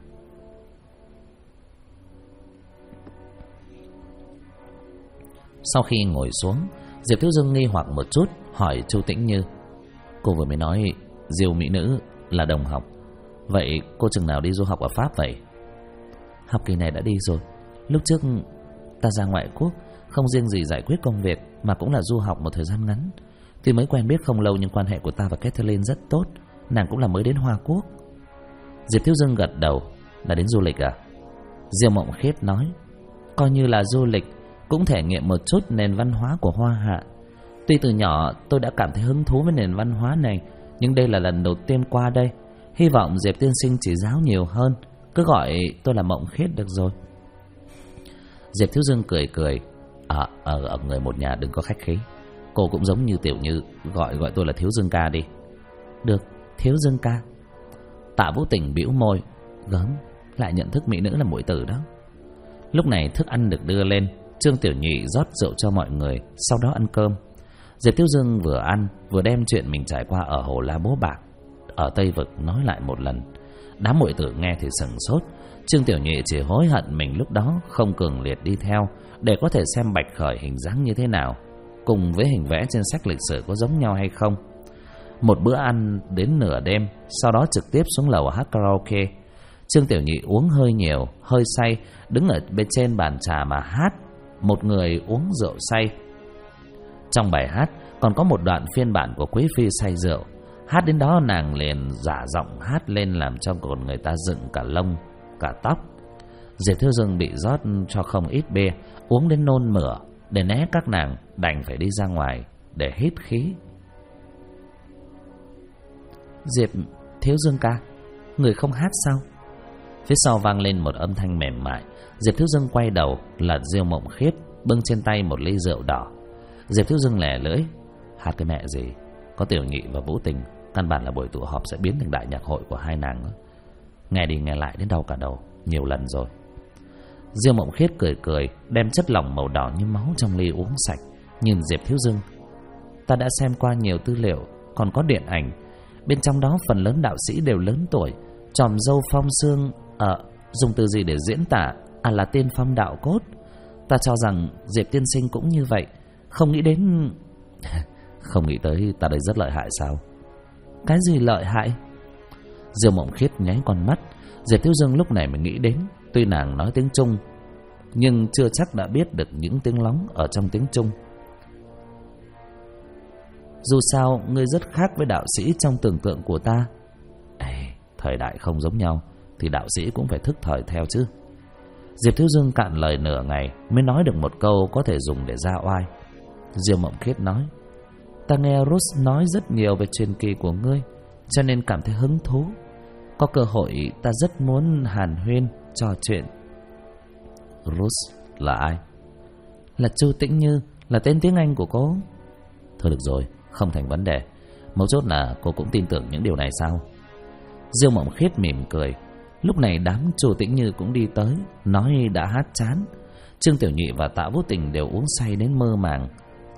Sau khi ngồi xuống, Diệp Thiếu Dương nghi hoặc một chút, hỏi Chu Tĩnh Như. Cô vừa mới nói Diêu mỹ nữ là đồng học, vậy cô chừng nào đi du học ở Pháp vậy? Học kỳ này đã đi rồi. Lúc trước ta ra ngoại quốc, không riêng gì giải quyết công việc mà cũng là du học một thời gian ngắn. Tuy mới quen biết không lâu nhưng quan hệ của ta và Catherine rất tốt. Nàng cũng là mới đến Hoa Quốc. Diệp Thiếu Dương gật đầu. Là đến du lịch à? Diêu Mộng Khiết nói, coi như là du lịch, cũng thể nghiệm một chút nền văn hóa của Hoa Hạ. Tuy từ nhỏ tôi đã cảm thấy hứng thú với nền văn hóa này, nhưng đây là lần đầu tiên qua đây. Hy vọng Diệp tiên sinh chỉ giáo nhiều hơn, cứ gọi tôi là Mộng Khiết được rồi. Diệp Thiếu Dương cười cười. Ở người một nhà đừng có khách khí. Cô cũng giống như Tiểu Như, gọi tôi là Thiếu Dương ca đi. Được, Thiếu Dương ca. Tạ Vũ Tình bĩu môi, gớm, lại nhận thức mỹ nữ là muội tử đó. Lúc này thức ăn được đưa lên, Trương Tiểu Nhị rót rượu cho mọi người, sau đó ăn cơm. Diệp Thiếu Dương vừa ăn vừa đem chuyện mình trải qua ở Hồ La Bố Bạc ở Tây Vực nói lại một lần. Đám muội tử nghe thì sửng sốt. Trương Tiểu Nhị chỉ hối hận mình lúc đó không cường liệt đi theo, để có thể xem Bạch Khởi hình dáng như thế nào, cùng với hình vẽ trên sách lịch sử có giống nhau hay không. Một bữa ăn đến nửa đêm, sau đó trực tiếp xuống lầu hát karaoke. Trương Tiểu Nhị uống hơi nhiều, hơi say, đứng ở bên trên bàn trà mà hát, một người uống rượu say. Trong bài hát còn có một đoạn phiên bản của Quý Phi say rượu. Hát đến đó nàng liền giả giọng hát lên, làm cho còn người ta dựng cả lông cả tóc. Diệp Thiếu Dương bị rót cho không ít bia, uống đến nôn mửa. Để né các nàng đành phải đi ra ngoài để hít khí. Diệp Thiếu Dương ca, người không hát sao? Phía sau vang lên một âm thanh mềm mại. Diệp Thiếu Dương quay đầu là Diêu Mộng Khiết bưng trên tay một ly rượu đỏ. Diệp Thiếu Dương lẻ lưỡi, hát cái mẹ gì, có Tiểu Nhị và Vũ Tình, căn bản là buổi tụ họp sẽ biến thành đại nhạc hội của hai nàng đó. Nghe đi nghe lại đến đau cả đầu, nhiều lần rồi. Diêu Mộng Khiết cười cười, đem chất lỏng màu đỏ như máu trong ly uống sạch, nhìn Diệp Thiếu Dương. Ta đã xem qua nhiều tư liệu, còn có điện ảnh. Bên trong đó phần lớn đạo sĩ đều lớn tuổi, tròm râu phong xương, dùng từ gì để diễn tả? Là tiên phong đạo cốt. Ta cho rằng Diệp tiên sinh cũng như vậy. Không nghĩ đến... Không nghĩ tới ta đây rất lợi hại sao? Cái gì lợi hại? Diêu Mộng Khiết nháy con mắt, Diệp Thiếu Dương lúc này mới nghĩ đến, tuy nàng nói tiếng Trung nhưng chưa chắc đã biết được những tiếng lóng ở trong tiếng Trung. Dù sao ngươi rất khác với đạo sĩ trong tưởng tượng của ta. Thời đại không giống nhau thì đạo sĩ cũng phải thức thời theo chứ. Diệp Thiếu Dương cạn lời nửa ngày mới nói được một câu có thể dùng để ra oai. Diêu Mộng Khiết nói: ta nghe Rus nói rất nhiều về truyền kỳ của ngươi, cho nên cảm thấy hứng thú. Có cơ hội ta rất muốn hàn huyên trò chuyện. Rus là ai? Là Chu Tĩnh Như, là tên tiếng Anh của cô. Thôi được rồi, không thành vấn đề. Mấu chốt là cô cũng tin tưởng những điều này sao? Diêu Mộng Khiết mỉm cười. Lúc này đám Chu Tĩnh Như cũng đi tới, nói đã hát chán. Trương Tiểu Nhụy và Tạ Vũ Tình đều uống say đến mơ màng.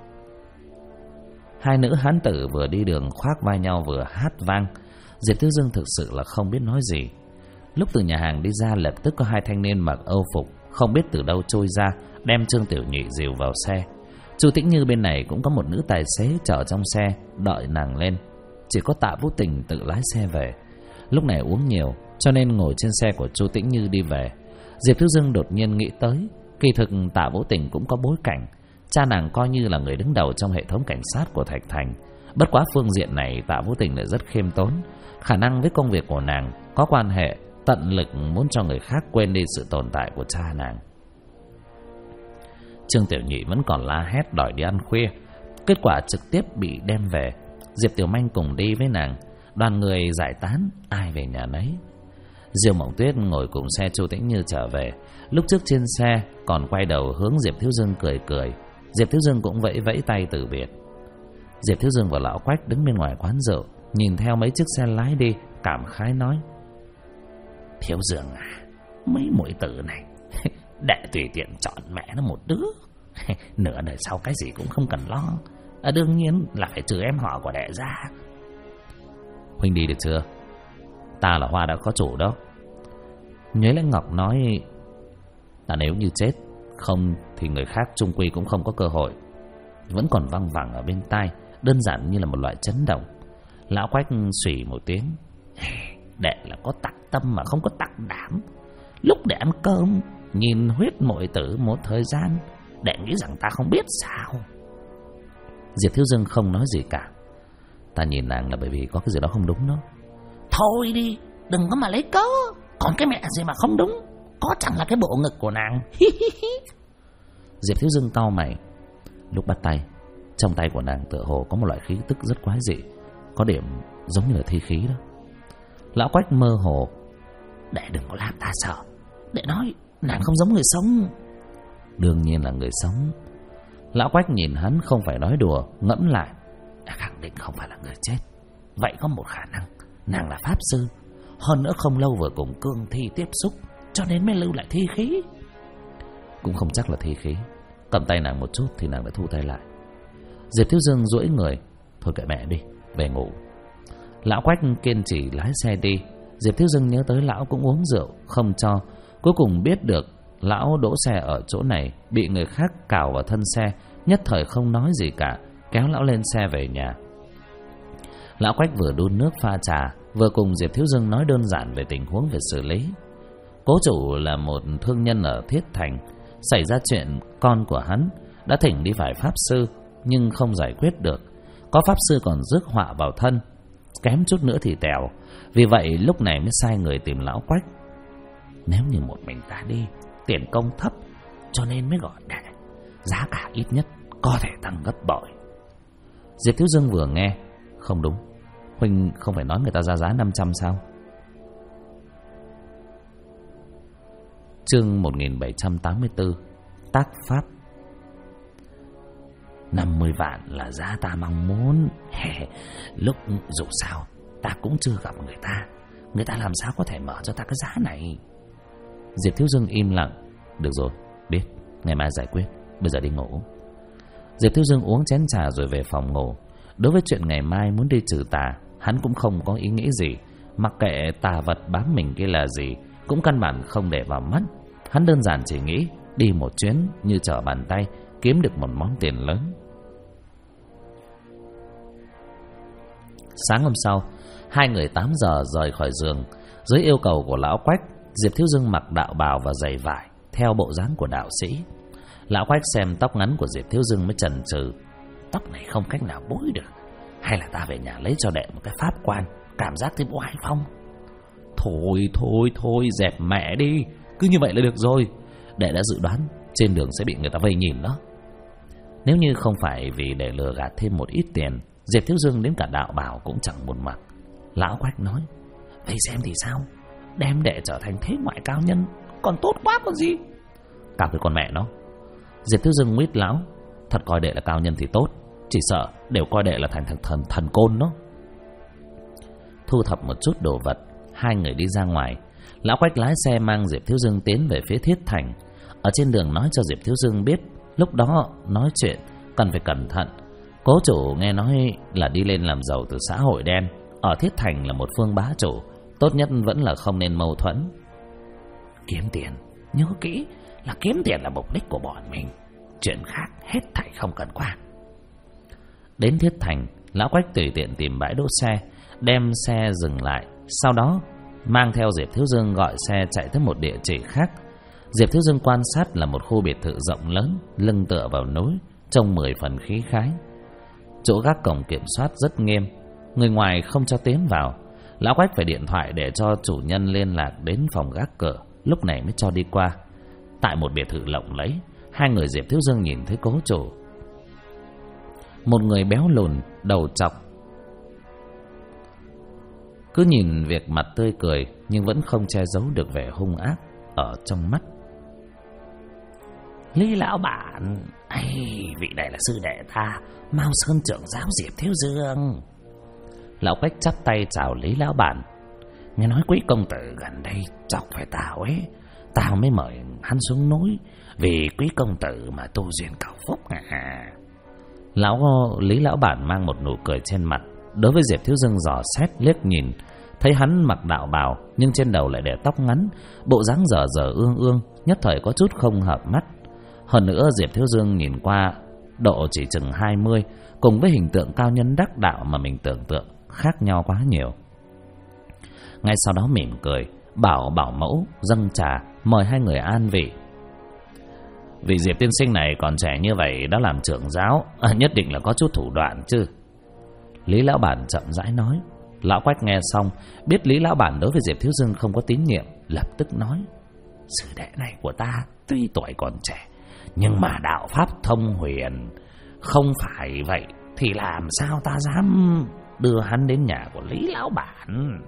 Hai nữ hán tử vừa đi đường khoác vai nhau vừa hát vang. Diệp Thiếu Dương thực sự là không biết nói gì. Lúc từ nhà hàng đi ra, lập tức có hai thanh niên mặc âu phục không biết từ đâu trôi ra, đem Trương Tiểu Nhụy dìu vào xe. Chu Tĩnh Như bên này cũng có một nữ tài xế chở trong xe đợi nàng lên. Chỉ có Tạ Vũ Tình tự lái xe về. Lúc này uống nhiều cho nên ngồi trên xe của Chu Tĩnh Như đi về. Diệp Thiếu Dương đột nhiên nghĩ tới, kỳ thực Tạ Vũ Tình cũng có bối cảnh. Cha nàng coi như là người đứng đầu trong hệ thống cảnh sát của Thạch Thành. Bất quá phương diện này Tạ Vũ Tình lại rất khiêm tốn. Khả năng với công việc của nàng có quan hệ, tận lực muốn cho người khác quên đi sự tồn tại của cha nàng. Trương Tiểu Nhụy vẫn còn la hét đòi đi ăn khuya. Kết quả trực tiếp bị đem về. Diệp Tiểu Manh cùng đi với nàng. Đoàn người giải tán, ai về nhà nấy. Diêu Mộng Tuyết ngồi cùng xe Chu Tĩnh Như trở về. Lúc trước trên xe còn quay đầu hướng Diệp Thiếu Dương cười cười. Diệp Thiếu Dương cũng vẫy vẫy tay từ biệt. Diệp Thiếu Dương và Lão Quách đứng bên ngoài quán rượu, nhìn theo mấy chiếc xe lái đi, cảm khái nói: Thiếu Dương à, mấy muội tử này để tùy tiện chọn mẹ nó một đứa, nửa đời sau cái gì cũng không cần lo. Đương nhiên là phải trừ em họ của đệ ra. Huynh đi được chưa? Ta là hoa đã có chủ đó. Nhuế Lãnh Ngọc nói: ta nếu như chết, không thì người khác chung quy cũng không có cơ hội. Vẫn còn văng vẳng ở bên tai, đơn giản như là một loại chấn động. Lão Quách xủy một tiếng: đệ là có tặc tâm mà không có tặc đảm. Lúc để ăn cơm nhìn huyết muội tử một thời gian, đệ nghĩ rằng ta không biết sao. Diệp Thiếu Dương không nói gì cả. Ta nhìn nàng là bởi vì có cái gì đó không đúng đó. Thôi đi, đừng có mà lấy cớ. Còn cái mẹ gì mà không đúng, có chẳng là cái bộ ngực của nàng. Diệp Thiếu Dương cau mày. Lúc bắt tay, trong tay của nàng tựa hồ có một loại khí tức rất quái dị, có điểm giống như là thi khí đó. Lão Quách mơ hồ: đệ đừng có làm ta sợ. Đệ nói nàng không giống người sống. Đương nhiên là người sống. Lão Quách nhìn hắn không phải nói đùa, ngẫm lại: khẳng định không phải là người chết. Vậy có một khả năng nàng là pháp sư, hơn nữa không lâu vừa cùng cương thi tiếp xúc, cho nên mới lưu lại thi khí. Cũng không chắc là thi khí. Cầm tay nàng một chút thì nàng đã thu tay lại. Diệp Thiếu Dương duỗi người: thôi kệ mẹ đi, về ngủ. Lão Quách kiên trì lái xe đi. Diệp Thiếu Dương nhớ tới lão cũng uống rượu, không cho. Cuối cùng biết được lão đỗ xe ở chỗ này, bị người khác cào vào thân xe, nhất thời không nói gì cả, kéo lão lên xe về nhà. Lão Quách vừa đun nước pha trà, vừa cùng Diệp Thiếu Dương nói đơn giản về tình huống về xử lý. Cố chủ là một thương nhân ở Thiết Thành. Xảy ra chuyện con của hắn đã thỉnh đi phải pháp sư, nhưng không giải quyết được. Có pháp sư còn rước họa vào thân, kém chút nữa thì tèo. Vì vậy lúc này mới sai người tìm Lão Quách. Nếu như một mình ta đi, tiền công thấp, cho nên mới gọi đệ. Giá cả ít nhất có thể tăng gấp bội. Diệp Thiếu Dương vừa nghe: không đúng, huynh không phải nói người ta ra giá 500 sao? Chương 1784 Tác pháp. 50 vạn là giá ta mong muốn. Lúc dù sao ta cũng chưa gặp người ta, người ta làm sao có thể mở cho ta cái giá này? Diệp Thiếu Dương im lặng: được rồi, biết, ngày mai giải quyết, bây giờ đi ngủ. Diệp Thiếu Dương uống chén trà rồi về phòng ngủ. Đối với chuyện ngày mai muốn đi trừ tà, hắn cũng không có ý nghĩ gì. Mặc kệ tà vật bám mình kia là gì, cũng căn bản không để vào mắt. Hắn đơn giản chỉ nghĩ đi một chuyến như trở bàn tay, kiếm được một món tiền lớn. Sáng hôm sau, hai người 8 giờ rời khỏi giường. Dưới yêu cầu của lão Quách, Diệp Thiếu Dương mặc đạo bào và giày vải theo bộ dáng của đạo sĩ. Lão Quách xem tóc ngắn của Diệp Thiếu Dương mới chần chừ. Tóc này không cách nào búi được, hay là ta về nhà lấy cho đệ một cái pháp quan, cảm giác thêm oai phong. Thôi dẹp mẹ đi, cứ như vậy là được rồi. Đệ đã dự đoán trên đường sẽ bị người ta vây nhìn đó. Nếu như không phải vì để lừa gạt thêm một ít tiền, Diệp Thiếu Dương đến cả đạo bào cũng chẳng buồn mặc. Lão Quách nói: vậy xem thì sao, đem đệ trở thành thế ngoại cao nhân còn tốt quá còn gì. Cả cái con mẹ nó. Diệp Thiếu Dương nguyết lão: thật coi đệ là cao nhân thì tốt, chỉ sợ đều coi đệ là thành thần côn đó. Thu thập một chút đồ vật, hai người đi ra ngoài. Lão Quách lái xe mang Diệp Thiếu Dương tiến về phía Thiết Thành. Ở trên đường nói cho Diệp Thiếu Dương biết lúc đó nói chuyện cần phải cẩn thận. Cố chủ nghe nói là đi lên làm giàu từ xã hội đen, ở Thiết Thành là một phương bá chủ, tốt nhất vẫn là không nên mâu thuẫn. Kiếm tiền, nhớ kỹ là kiếm tiền là mục đích của bọn mình, chuyện khác hết thảy không cần quan. Đến Thiết Thành, lão Quách tùy tiện tìm bãi đỗ xe, đem xe dừng lại, sau đó mang theo Diệp Thiếu Dương gọi xe chạy tới một địa chỉ khác. Diệp Thiếu Dương quan sát là một khu biệt thự rộng lớn, lưng tựa vào núi, trông 10 phần khí khái. Chỗ gác cổng kiểm soát rất nghiêm, người ngoài không cho tiến vào. Lão Quách phải điện thoại để cho chủ nhân liên lạc đến phòng gác cửa, lúc này mới cho đi qua. Tại một biệt thự lộng lẫy, hai người Diệp Thiếu Dương nhìn thấy cố chủ. Một người béo lùn, đầu trọc, cứ nhìn việc mặt tươi cười nhưng vẫn không che giấu được vẻ hung ác ở trong mắt. Lý lão bản, vị này là sư đệ ta, Mao Sơn trưởng giáo Diệp Thiếu Dương. Lão Quách chắp tay chào Lý lão bản. Nghe nói quý công tử gần đây chọc phải tao ấy, tao mới mời hắn xuống núi, vì quý công tử mà tu duyên cầu phúc à. Lý lão bản mang một nụ cười trên mặt. Đối với Diệp Thiếu Dương dò xét liếc nhìn, thấy hắn mặc đạo bào nhưng trên đầu lại để tóc ngắn, bộ dáng dở dở ương ương, nhất thời có chút không hợp mắt. Hơn nữa Diệp Thiếu Dương nhìn qua độ chỉ chừng 20, cùng với hình tượng cao nhân đắc đạo mà mình tưởng tượng khác nhau quá nhiều. Ngay sau đó mỉm cười, bảo bảo mẫu dâng trà mời hai người an vị. Vì Diệp tiên sinh này còn trẻ như vậy đã làm trưởng giáo, nhất định là có chút thủ đoạn chứ. Lý lão bản chậm rãi nói. Lão Quách nghe xong biết Lý lão bản đối với Diệp Thiếu Dương không có tín nhiệm, lập tức nói: sư đệ này của ta tuy tuổi còn trẻ, nhưng mà đạo pháp thông huyền, không phải vậy thì làm sao ta dám đưa hắn đến nhà của Lý lão bản.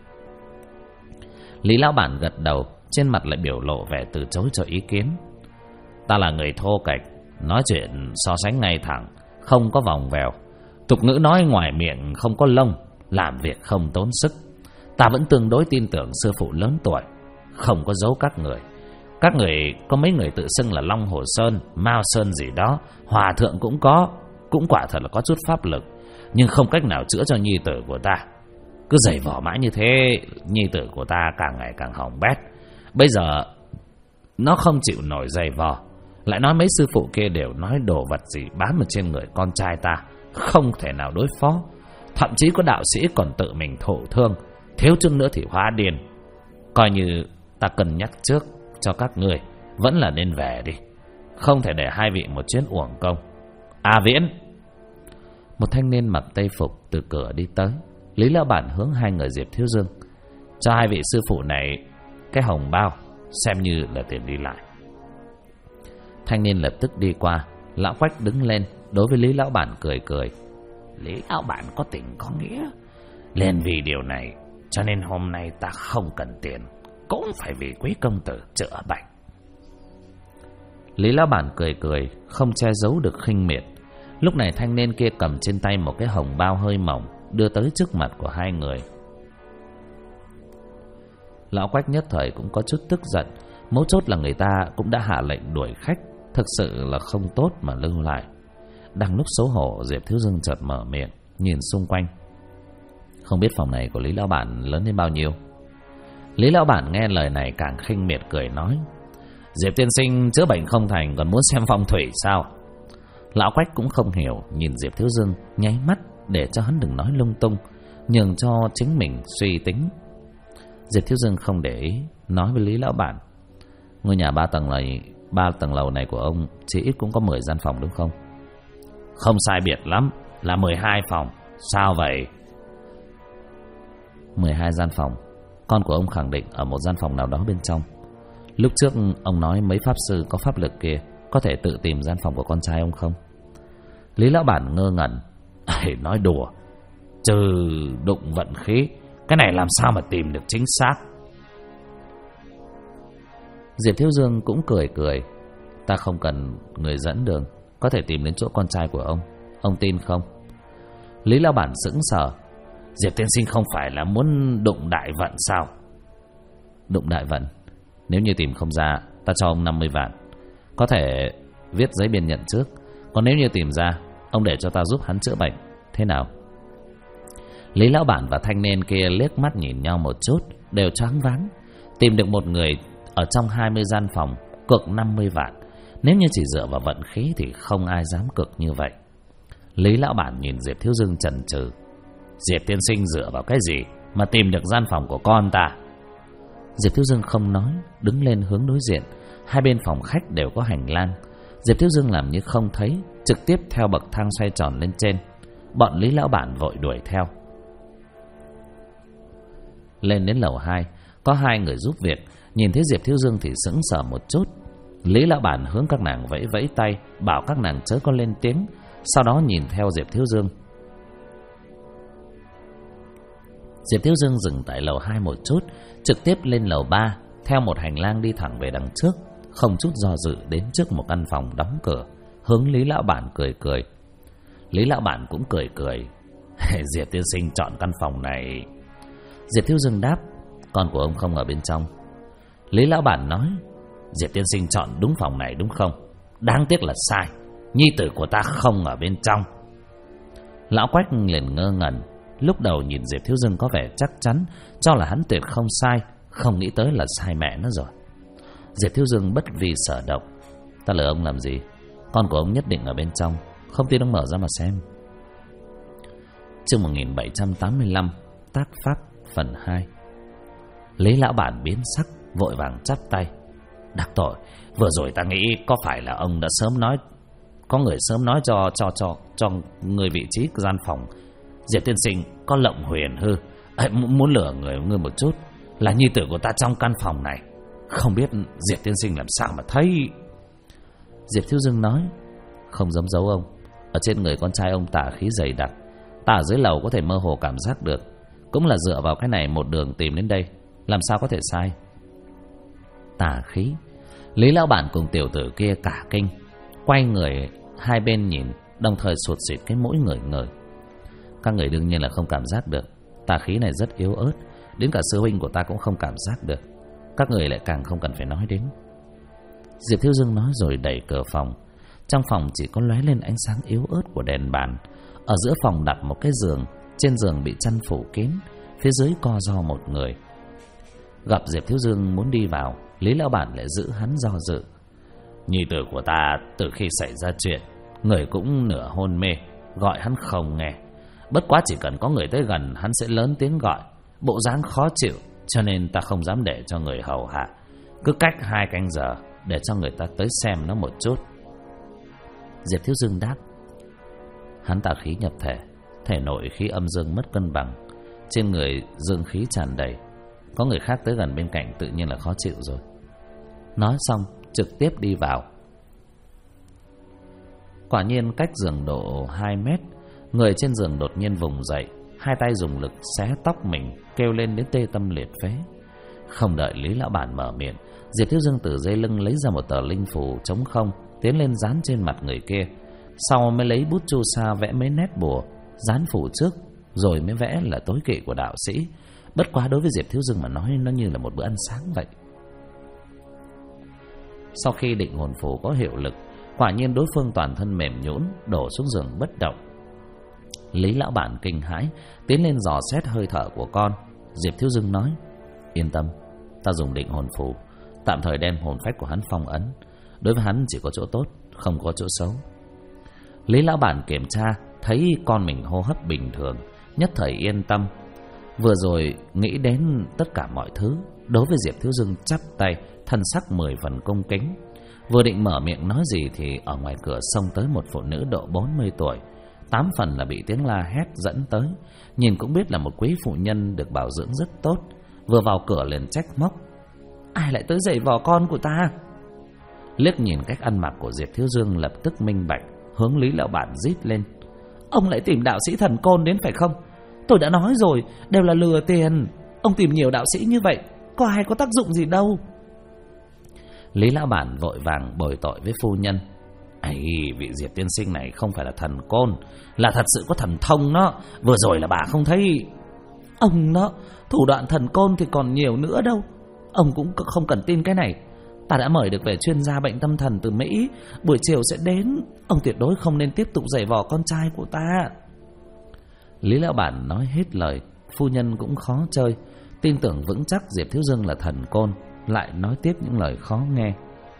Lý lão bản gật đầu, trên mặt lại biểu lộ vẻ từ chối cho ý kiến. Ta là người thô kệch, nói chuyện so sánh ngay thẳng, không có vòng vèo. Tục ngữ nói ngoài miệng không có lông, làm việc không tốn sức. Ta vẫn tương đối tin tưởng sư phụ lớn tuổi, không có giấu các người. Các người có mấy người tự xưng là Long Hồ Sơn, Mao Sơn gì đó, hòa thượng cũng có, cũng quả thật là có chút pháp lực, nhưng không cách nào chữa cho nhi tử của ta. Cứ giày vò mãi như thế, nhi tử của ta càng ngày càng hỏng bét. Bây giờ nó không chịu nổi giày vò, lại nói mấy sư phụ kia đều nói đồ vật gì bám ở trên người con trai ta, không thể nào đối phó. Thậm chí có đạo sĩ còn tự mình thổ thương, thiếu chút nữa thì hóa điên. Coi như ta cân nhắc trước cho các người, vẫn là nên về đi, không thể để hai vị một chuyến uổng công. A Viễn. Một thanh niên mặc tây phục từ cửa đi tới. Lý lão bản hướng hai người Diệp Thiếu Dương: cho hai vị sư phụ này cái hồng bao, xem như là tiền đi lại. Thanh niên lập tức đi qua. Lão Quách đứng lên, đối với Lý lão bản cười cười: Lý lão bản có tình có nghĩa, nên vì điều này cho nên hôm nay ta không cần tiền, cũng phải vì quý công tử chữa bệnh. Lý lão bản cười cười, không che giấu được khinh miệt. Lúc này thanh niên kia cầm trên tay một cái hồng bao hơi mỏng, đưa tới trước mặt của hai người. Lão Quách nhất thời cũng có chút tức giận. Mấu chốt là người ta cũng đã hạ lệnh đuổi khách, thực sự là không tốt mà lưu lại. Đang lúc xấu hổ, Diệp Thiếu Dương chợt mở miệng, nhìn xung quanh: không biết phòng này của Lý lão bản lớn đến bao nhiêu? Lý lão bản nghe lời này càng khinh miệt, cười nói: Diệp tiên sinh chữa bệnh không thành, còn muốn xem phong thủy sao? Lão Quách cũng không hiểu, nhìn Diệp Thiếu Dương nháy mắt để cho hắn đừng nói lung tung, nhường cho chính mình suy tính. Diệp Thiếu Dương không để ý, nói với Lý lão bản: ngôi nhà 3 tầng lầu này của ông chỉ ít cũng có 10 gian phòng đúng không? Không sai biệt lắm, là 12 phòng. Sao vậy? 12 gian phòng. Con của ông khẳng định ở một gian phòng nào đó bên trong. Lúc trước ông nói mấy pháp sư có pháp lực kia có thể tự tìm gian phòng của con trai ông không? Lý lão bản ngơ ngẩn: nói đùa, trừ đụng vận khí, cái này làm sao mà tìm được chính xác? Diệp Thiếu Dương cũng cười cười: ta không cần người dẫn đường, có thể tìm đến chỗ con trai của ông tin không? Lý lão bản sững sờ: Diệp tiên sinh không phải là muốn đụng đại vận sao? Đụng đại vận? Nếu như tìm không ra, ta cho ông 50 vạn. Có thể viết giấy biên nhận trước. Còn nếu như tìm ra, ông để cho ta giúp hắn chữa bệnh. Thế nào? Lý lão bản và thanh niên kia liếc mắt nhìn nhau một chút, đều choáng váng. Tìm được một người ở trong 20 gian phòng, cược 50 vạn. Nếu như chỉ dựa vào vận khí thì không ai dám cược như vậy. Lý lão bản nhìn Diệp Thiếu Dương chần chừ: Diệp tiên sinh dựa vào cái gì mà tìm được gian phòng của con ta? Diệp Thiếu Dương không nói, đứng lên hướng đối diện. Hai bên phòng khách đều có hành lang. Diệp Thiếu Dương làm như không thấy, trực tiếp theo bậc thang xoay tròn lên trên. Bọn Lý lão bản vội đuổi theo. Lên đến lầu 2, có 2 người giúp việc. Nhìn thấy Diệp Thiếu Dương thì sững sờ một chút. Lý lão bản hướng các nàng vẫy vẫy tay, bảo các nàng chớ có lên tiếng. Sau đó nhìn theo Diệp Thiếu Dương. Diệp Thiếu Dương dừng tại lầu 2 một chút, trực tiếp lên lầu 3, theo một hành lang đi thẳng về đằng trước, không chút do dự đến trước một căn phòng đóng cửa, hướng Lý lão bản cười cười. Lý lão bản cũng cười cười: Diệp tiên sinh chọn căn phòng này. Diệp Thiếu Dương đáp: con của ông không ở bên trong. Lý lão bản nói: Diệp tiên sinh chọn đúng phòng này đúng không? Đáng tiếc là sai, nhi tử của ta không ở bên trong. Lão Quách liền ngơ ngẩn. Lúc đầu nhìn Diệp Thiếu Dương có vẻ chắc chắn, cho là hắn tuyệt không sai, không nghĩ tới là sai mẹ nó rồi. Diệp Thiếu Dương bất vi sở động: ta lừa ông làm gì? Con của ông nhất định ở bên trong, không tin ông mở ra mà xem. Chương 1785, tác pháp phần 2. Lý lão bản biến sắc, vội vàng chắp tay: đắc tội, vừa rồi ta nghĩ có phải là ông đã sớm nói, có người sớm nói cho người vị trí gian phòng. Diệp tiên sinh có lộng huyền hư, muốn lừa người một chút, là nhi tử của ta trong căn phòng này. Không biết Diệp tiên sinh làm sao mà thấy. Diệp Thiếu Dương nói: không dám giấu ông, ở trên người con trai ông tà khí dày đặc, ta ở dưới lầu có thể mơ hồ cảm giác được. Cũng là dựa vào cái này một đường tìm đến đây, làm sao có thể sai. Tà khí? Lý lão bản cùng tiểu tử kia cả kinh, quay người hai bên nhìn, đồng thời sụt sịt cái mũi ngửi ngửi. Các người đương nhiên là không cảm giác được, tà khí này rất yếu ớt, đến cả sư huynh của ta cũng không cảm giác được. Các người lại càng không cần phải nói đến. Diệp Thiếu Dương nói rồi đẩy cửa phòng. Trong phòng chỉ có lóe lên ánh sáng yếu ớt của đèn bàn. Ở giữa phòng đặt một cái giường, trên giường bị chăn phủ kín, phía dưới co ro một người. Gặp Diệp Thiếu Dương muốn đi vào, Lý lão bản lại giữ hắn do dự: nhi tử của ta từ khi xảy ra chuyện, người cũng nửa hôn mê, gọi hắn không nghe. Bất quá chỉ cần có người tới gần, hắn sẽ lớn tiếng gọi, bộ dáng khó chịu, cho nên ta không dám để cho người hầu hạ. Cứ cách 2 canh giờ để cho người ta tới xem nó một chút. Diệp Thiếu Dương đáp: hắn tà khí nhập thể, thể nội khí âm dương mất cân bằng, trên người dương khí tràn đầy, có người khác tới gần bên cạnh tự nhiên là khó chịu rồi. Nói xong trực tiếp đi vào. Quả nhiên cách giường độ 2 mét, người trên giường đột nhiên vùng dậy, hai tay dùng lực xé tóc mình, kêu lên đến tê tâm liệt phế. Không đợi Lý lão bản mở miệng, Diệp Thiếu Dương từ dây lưng lấy ra một tờ linh phù trống không, tiến lên dán trên mặt người kia. Sau mới lấy bút chu sa vẽ mấy nét bùa, dán phù trước, rồi mới vẽ là tối kỵ của đạo sĩ. Bất quá đối với Diệp Thiếu Dương mà nói, nó như là một bữa ăn sáng vậy. Sau khi định hồn phù có hiệu lực, quả nhiên đối phương toàn thân mềm nhũn, đổ xuống giường bất động. Lý lão bản kinh hãi, tiến lên dò xét hơi thở của con. Diệp Thiếu Dương nói: yên tâm, ta dùng định hồn phù, tạm thời đem hồn phách của hắn phong ấn. Đối với hắn chỉ có chỗ tốt, không có chỗ xấu. Lý lão bản kiểm tra, thấy con mình hô hấp bình thường, nhất thời yên tâm. Vừa rồi nghĩ đến tất cả mọi thứ, đối với Diệp Thiếu Dương chắp tay, thân sắc 10 phần cung kính. Vừa định mở miệng nói gì thì ở ngoài cửa xông tới một phụ nữ độ 40 tuổi, 8 phần là bị tiếng la hét dẫn tới. Nhìn cũng biết là một quý phụ nhân được bảo dưỡng rất tốt. Vừa vào cửa liền trách móc: ai lại tới giày vò con của ta? Liếc nhìn cách ăn mặc của Diệp Thiếu Dương lập tức minh bạch, hướng Lý Lão Bản rít lên: ông lại tìm đạo sĩ thần côn đến phải không? Tôi đã nói rồi, đều là lừa tiền. Ông tìm nhiều đạo sĩ như vậy có ai có tác dụng gì đâu. Lý Lão Bản vội vàng bồi tội với phu nhân: ấy, vị Diệp tiên sinh này không phải là thần côn, là thật sự có thần thông đó. Vừa rồi là bà không thấy. Ông đó, thủ đoạn thần côn thì còn nhiều nữa đâu. Ông cũng không cần tin cái này. Ta đã mời được về chuyên gia bệnh tâm thần từ Mỹ, buổi chiều sẽ đến. Ông tuyệt đối không nên tiếp tục giày vò con trai của ta. Lý Lão Bản nói hết lời, phu nhân cũng khó chơi, tin tưởng vững chắc Diệp Thiếu Dương là thần côn, lại nói tiếp những lời khó nghe.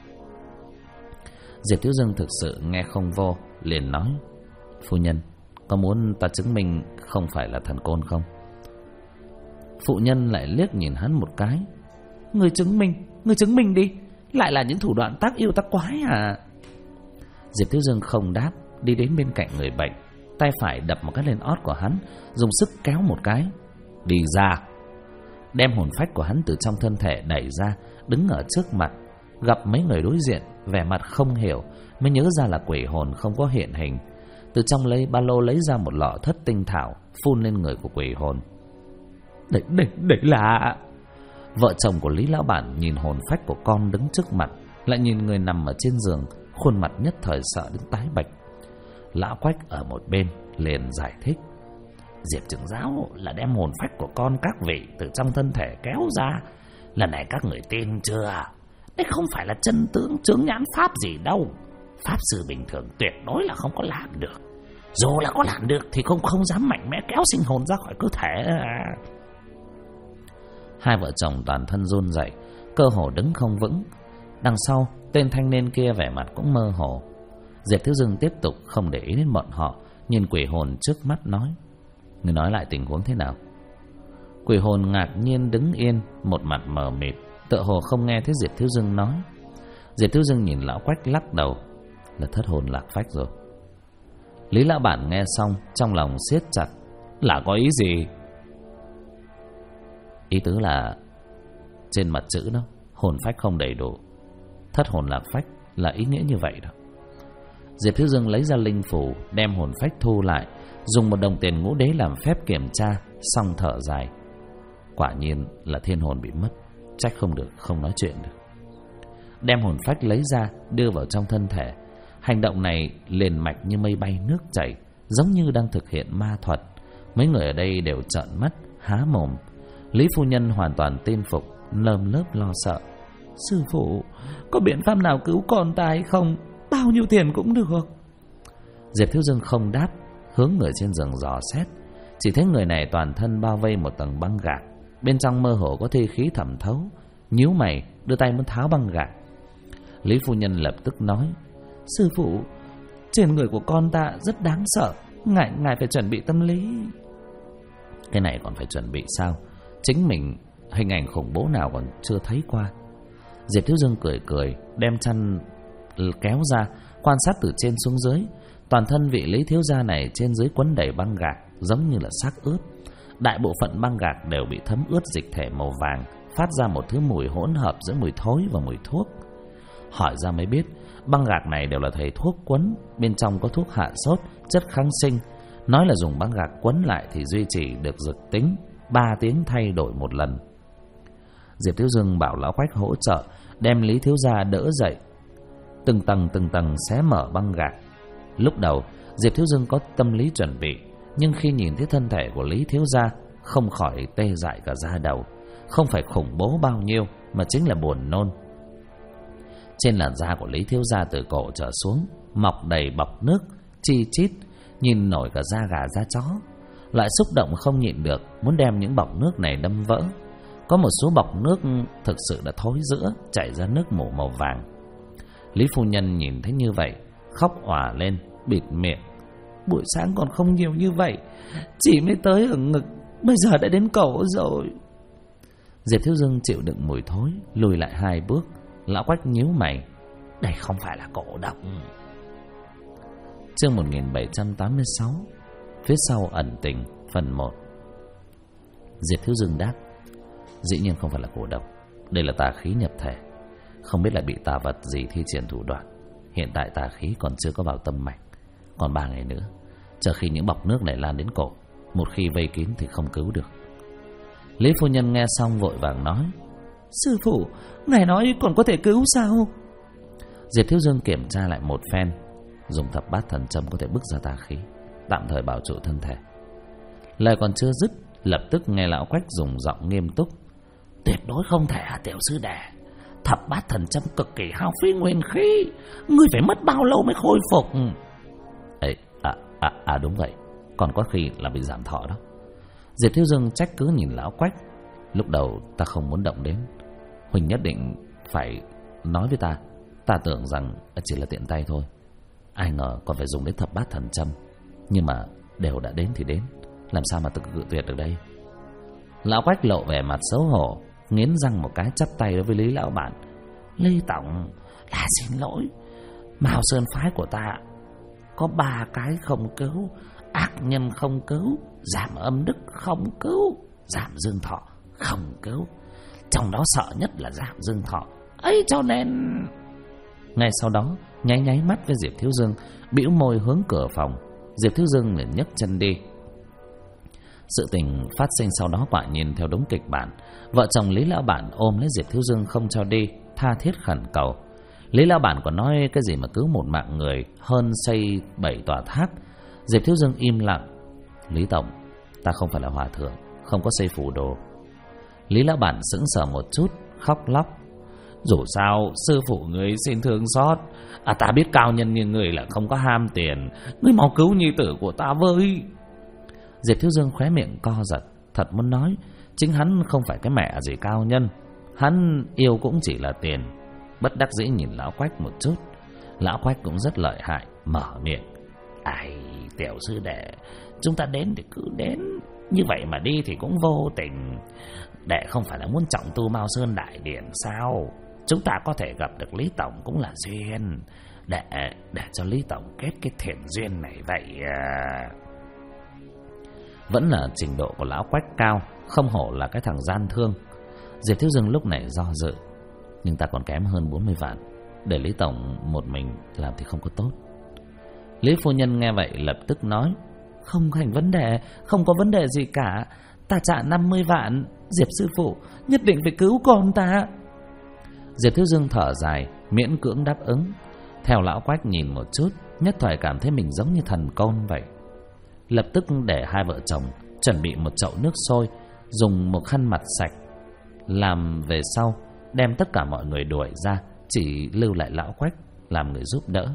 Diệp Thiếu Dương thực sự nghe không vô, liền nói: phu nhân, có muốn ta chứng minh không phải là thần côn không? Phụ nhân lại liếc nhìn hắn một cái: người chứng minh đi. Lại là những thủ đoạn tác yêu tác quái à? Diệp Thiếu Dương không đáp, đi đến bên cạnh người bệnh, tay phải đập một cái lên ót của hắn, dùng sức kéo một cái: đi ra. Đem hồn phách của hắn từ trong thân thể đẩy ra, đứng ở trước mặt. Gặp mấy người đối diện vẻ mặt không hiểu, mới nhớ ra là quỷ hồn không có hiện hình. Từ trong ba lô lấy ra một lọ thất tinh thảo, phun lên người của quỷ hồn. Đấy là... Vợ chồng của Lý Lão Bản nhìn hồn phách của con đứng trước mặt, lại nhìn người nằm ở trên giường, khuôn mặt nhất thời sợ đến tái bệch. Lão Quách ở một bên liền giải thích: Diệp trưởng giáo là đem hồn phách của con các vị từ trong thân thể kéo ra. Lần này các người tin chưa? Đây không phải là chân tướng chướng nhãn pháp gì đâu. Pháp sư bình thường tuyệt đối là không có làm được. Dù là có làm được thì không dám mạnh mẽ kéo sinh hồn ra khỏi cơ thể. Hai vợ chồng toàn thân run rẩy, cơ hồ đứng không vững. Đằng sau tên thanh niên kia vẻ mặt cũng mơ hồ. Diệp Thiếu Dương tiếp tục không để ý đến bọn họ, nhìn quỷ hồn trước mắt nói: người nói lại tình huống thế nào? Quỷ hồn ngạc nhiên đứng yên, một mặt mờ mịt, tựa hồ không nghe thấy Diệp Thiếu Dương nói. Diệp Thiếu Dương nhìn Lão Quách lắc đầu: là thất hồn lạc phách rồi. Lý Lão Bản nghe xong trong lòng siết chặt: là có ý gì? Ý tứ là trên mặt chữ đó hồn phách không đầy đủ, thất hồn lạc phách là ý nghĩa như vậy đó. Diệp Thiếu Dương lấy ra linh phù, đem hồn phách thu lại, dùng một đồng tiền ngũ đế làm phép kiểm tra, xong thở dài: quả nhiên là thiên hồn bị mất, trách không được không nói chuyện được. Đem hồn phách lấy ra đưa vào trong thân thể. Hành động này liền mạch như mây bay nước chảy, giống như đang thực hiện ma thuật. Mấy người ở đây đều trợn mắt há mồm. Lý phu nhân hoàn toàn tin phục, lơm lớp lo sợ: sư phụ, có biện pháp nào cứu con ta hay không? Bao nhiêu tiền cũng được. Diệp Thiếu Dương không đáp, hướng người trên giường dò xét. Chỉ thấy người này toàn thân bao vây một tầng băng gạc, bên trong mơ hồ có thi khí thẩm thấu. Nhíu mày đưa tay muốn tháo băng gạc. Lý phu nhân lập tức nói: sư phụ, trên người của con ta rất đáng sợ, ngài phải chuẩn bị tâm lý. Cái này còn phải chuẩn bị sao? Chính mình hình ảnh khủng bố nào còn chưa thấy qua. Diệp Thiếu Dương cười cười, đem chăn kéo ra, quan sát từ trên xuống dưới. Toàn thân vị Lý thiếu gia này trên dưới quấn đầy băng gạc, giống như là xác ướp. Đại bộ phận băng gạc đều bị thấm ướt dịch thể màu vàng, phát ra một thứ mùi hỗn hợp giữa mùi thối và mùi thuốc. Hỏi ra mới biết, băng gạc này đều là thầy thuốc quấn, bên trong có thuốc hạ sốt, chất kháng sinh. Nói là dùng băng gạc quấn lại thì duy trì được dược tính, 3 tiếng thay đổi một lần. Diệp Thiếu Dương bảo Lão Quách hỗ trợ, đem Lý thiếu gia đỡ dậy, từng tầng xé mở băng gạc. Lúc đầu Diệp Thiếu Dương có tâm lý chuẩn bị, nhưng khi nhìn thấy thân thể của Lý thiếu gia, không khỏi tê dại cả da đầu. Không phải khủng bố bao nhiêu, mà chính là buồn nôn. Trên làn da của Lý thiếu gia từ cổ trở xuống mọc đầy bọt nước, chi chít, nhìn nổi cả da gà da chó. Loại xúc động không nhịn được, muốn đem những bọt nước này đâm vỡ. Có một số bọt nước thực sự đã thối rữa, chảy ra nước mủ màu vàng. Lý phu nhân nhìn thấy như vậy, khóc òa lên, bịt miệng: buổi sáng còn không nhiều như vậy, chỉ mới tới ở ngực, bây giờ đã đến cổ rồi. Diệp Thiếu Dương chịu đựng mùi thối, lùi lại 2 bước. Lão Quách nhíu mày. Đây không phải là cổ độc. Chương 1786. Phía sau ẩn tình, phần 1. Diệp Thiếu Dương đáp: dĩ nhiên không phải là cổ độc. Đây là tà khí nhập thể. Không biết lại bị tà vật gì thi triển thủ đoạn. Hiện tại tà khí còn chưa có vào tâm mạch. Còn 3 ngày nữa, chờ khi những bọc nước này lan đến cổ, một khi vây kín thì không cứu được. Lý phu nhân nghe xong vội vàng nói: sư phụ, ngài nói còn có thể cứu sao? Diệp Thiếu Dương kiểm tra lại một phen, dùng thập bát thần châm có thể bức ra tà khí, tạm thời bảo trụ thân thể. Lời còn chưa dứt, lập tức nghe lão Quách dùng giọng nghiêm túc: tuyệt đối không thể tiểu sư đệ. Thập bát thần châm cực kỳ hao phí nguyên khí, ngươi phải mất bao lâu mới khôi phục? Ấy, đúng vậy, còn có khi là bị giảm thọ đó. Diệp Thiếu Dương trách cứ nhìn lão Quách: lúc đầu ta không muốn động đến, Huỳnh nhất định phải nói với ta. Ta tưởng rằng chỉ là tiện tay thôi, ai ngờ còn phải dùng đến thập bát thần châm. Nhưng mà đều đã đến thì đến, làm sao mà tự cự tuyệt được đây? Lão Quách lộ vẻ mặt xấu hổ, nghiến răng một cái chắp tay đối với Lý lão bản: Lý tổng, là xin lỗi. Mao Sơn phái của ta có 3 cái không cứu: ác nhân không cứu, giảm âm đức không cứu, giảm dương thọ không cứu. Trong đó sợ nhất là giảm dương thọ ấy, cho nên... Ngay sau đó nháy mắt với Diệp Thiếu Dương, bĩu môi hướng cửa phòng. Diệp Thiếu Dương liền nhấc chân đi. Sự tình phát sinh sau đó quả nhiên theo đúng kịch bản. Vợ chồng Lý lão bản ôm lấy Diệp Thiếu Dương không cho đi, tha thiết khẩn cầu. Lý lão bản còn nói cái gì mà cứu một mạng người hơn xây 7 tòa tháp. Diệp Thiếu Dương im lặng: Lý tổng, ta không phải là hòa thượng, không có xây phù đồ. Lý lão bản sững sờ một chút, khóc lóc: dù sao sư phụ người xin thương xót, ta biết cao nhân như người là không có ham tiền, người mau cứu nhi tử của ta với. Diệp Thiếu Dương khóe miệng co giật, thật muốn nói chính hắn không phải cái mẹ gì cao nhân, hắn yêu cũng chỉ là tiền. Bất đắc dĩ nhìn lão Quách một chút. Lão Quách cũng rất lợi hại, mở miệng: ai, tiểu sư đệ, chúng ta đến thì cứ đến, như vậy mà đi thì cũng vô tình. Đệ không phải là muốn trọng tu Mao Sơn Đại Điện sao? Chúng ta có thể gặp được Lý tổng cũng là duyên. Để cho Lý tổng kết cái thiện duyên này vậy à. Vẫn là trình độ của lão Quách cao, không hổ là cái thằng gian thương. Diệp Thiếu Dương lúc này do dự: nhưng ta còn kém hơn 40 vạn, để Lý tổng một mình làm thì không có tốt. Lý phu nhân nghe vậy lập tức nói: không thành vấn đề, không có vấn đề gì cả. Ta trả 50 vạn, Diệp sư phụ nhất định phải cứu con ta. Diệp Thiếu Dương thở dài, miễn cưỡng đáp ứng. Theo lão Quách nhìn một chút, nhất thời cảm thấy mình giống như thần côn vậy. Lập tức để hai vợ chồng chuẩn bị một chậu nước sôi, dùng một khăn mặt sạch làm về sau, đem tất cả mọi người đuổi ra, chỉ lưu lại lão Quách làm người giúp đỡ.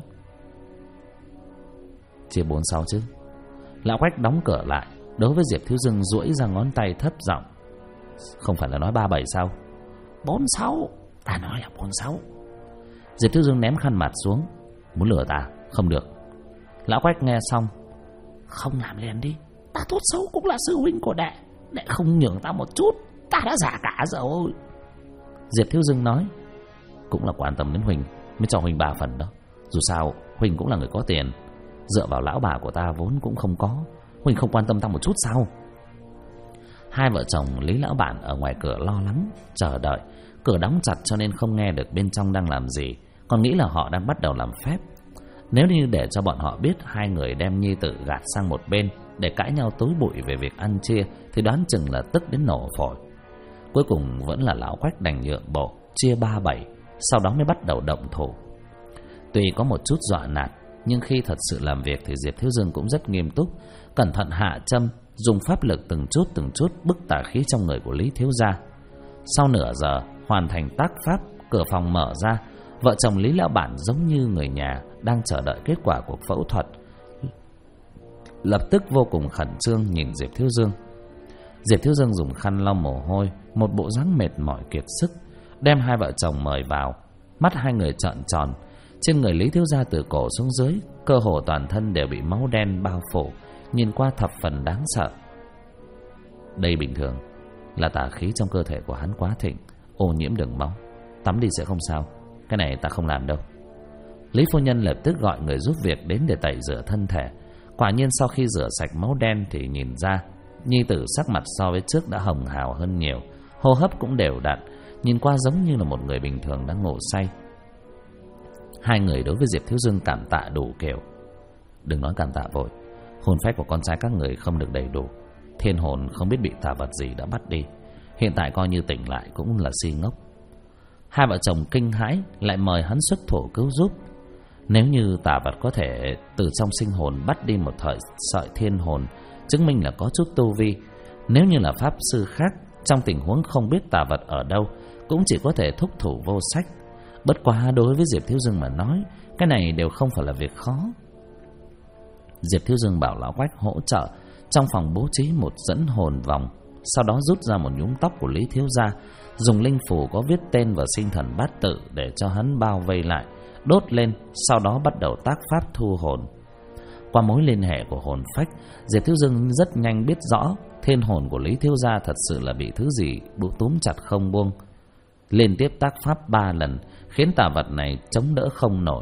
Chia 4-6 chứ. Lão Quách đóng cửa lại, đối với Diệp Thiếu Dương duỗi ra ngón tay thấp giọng: không phải là nói 37 sao? 46, ta nói là 46. Diệp Thiếu Dương ném khăn mặt xuống: muốn lừa ta? Không được. Lão Quách nghe xong: không làm liền đi, ta tốt xấu cũng là sư huynh của đệ, đệ không nhường ta một chút, ta đã già cả rồi. Diệp Thiếu Dương nói: cũng là quan tâm đến Huỳnh mới cho Huỳnh 3 phần đó. Dù sao Huỳnh cũng là người có tiền, dựa vào lão bà của ta vốn cũng không có, Huỳnh không quan tâm ta một chút sao? Hai vợ chồng Lý lão bản ở ngoài cửa lo lắng chờ đợi. Cửa đóng chặt cho nên không nghe được bên trong đang làm gì, còn nghĩ là họ đang bắt đầu làm phép. Nếu như để cho bọn họ biết hai người đem nhi tử gạt sang một bên để cãi nhau tối bụi về việc ăn chia, thì đoán chừng là tức đến nổ phổi. Cuối cùng vẫn là lão Quách đành nhượng bộ, chia 3-7, sau đó mới bắt đầu động thủ. Tuy có một chút dọa nạt, nhưng khi thật sự làm việc thì Diệp Thiếu Dương cũng rất nghiêm túc, cẩn thận hạ châm, dùng pháp lực từng chút bức tà khí trong người của Lý thiếu gia. Sau nửa giờ hoàn thành tác pháp, cửa phòng mở ra. Vợ chồng Lý lão bản giống như người nhà đang chờ đợi kết quả cuộc phẫu thuật, lập tức vô cùng khẩn trương nhìn Diệp Thiếu Dương. Diệp Thiếu Dương dùng khăn lau mồ hôi, một bộ dáng mệt mỏi kiệt sức, đem hai vợ chồng mời vào. Mắt hai người trợn tròn. Trên người Lý thiếu gia từ cổ xuống dưới, cơ hồ toàn thân đều bị máu đen bao phủ, nhìn qua thập phần đáng sợ. Đây bình thường, là tà khí trong cơ thể của hắn quá thịnh, ô nhiễm đường máu. Tắm đi sẽ không sao, cái này ta không làm đâu. Lý phu nhân lập tức gọi người giúp việc đến để tẩy rửa thân thể. Quả nhiên sau khi rửa sạch máu đen thì nhìn ra nhi tử sắc mặt so với trước đã hồng hào hơn nhiều, hô hấp cũng đều đặn, nhìn qua giống như là một người bình thường đang ngủ say. Hai người đối với Diệp Thiếu Dương cảm tạ đủ kiểu. Đừng nói cảm tạ vội, hồn phách của con trai các người không được đầy đủ, thiên hồn không biết bị tà vật gì đã bắt đi, hiện tại coi như tỉnh lại cũng là si ngốc. Hai vợ chồng kinh hãi, lại mời hắn xuất thủ cứu giúp. Nếu như tà vật có thể từ trong sinh hồn bắt đi một sợi thiên hồn, chứng minh là có chút tu vi. Nếu như là pháp sư khác, trong tình huống không biết tà vật ở đâu, cũng chỉ có thể thúc thủ vô sách. Bất quá đối với Diệp Thiếu Dương mà nói, cái này đều không phải là việc khó. Diệp Thiếu Dương bảo lão Quách hỗ trợ, trong phòng bố trí một dẫn hồn vòng, sau đó rút ra một nhúm tóc của Lý Thiếu Gia, dùng linh phù có viết tên và sinh thần bát tự để cho hắn bao vây lại, đốt lên, sau đó bắt đầu tác pháp thu hồn. Qua mối liên hệ của hồn phách, Diệp Thiếu Dương rất nhanh biết rõ thiên hồn của Lý Thiếu Gia thật sự là bị thứ gì túm chặt không buông. Liên tiếp tác pháp 3 lần khiến tà vật này chống đỡ không nổi.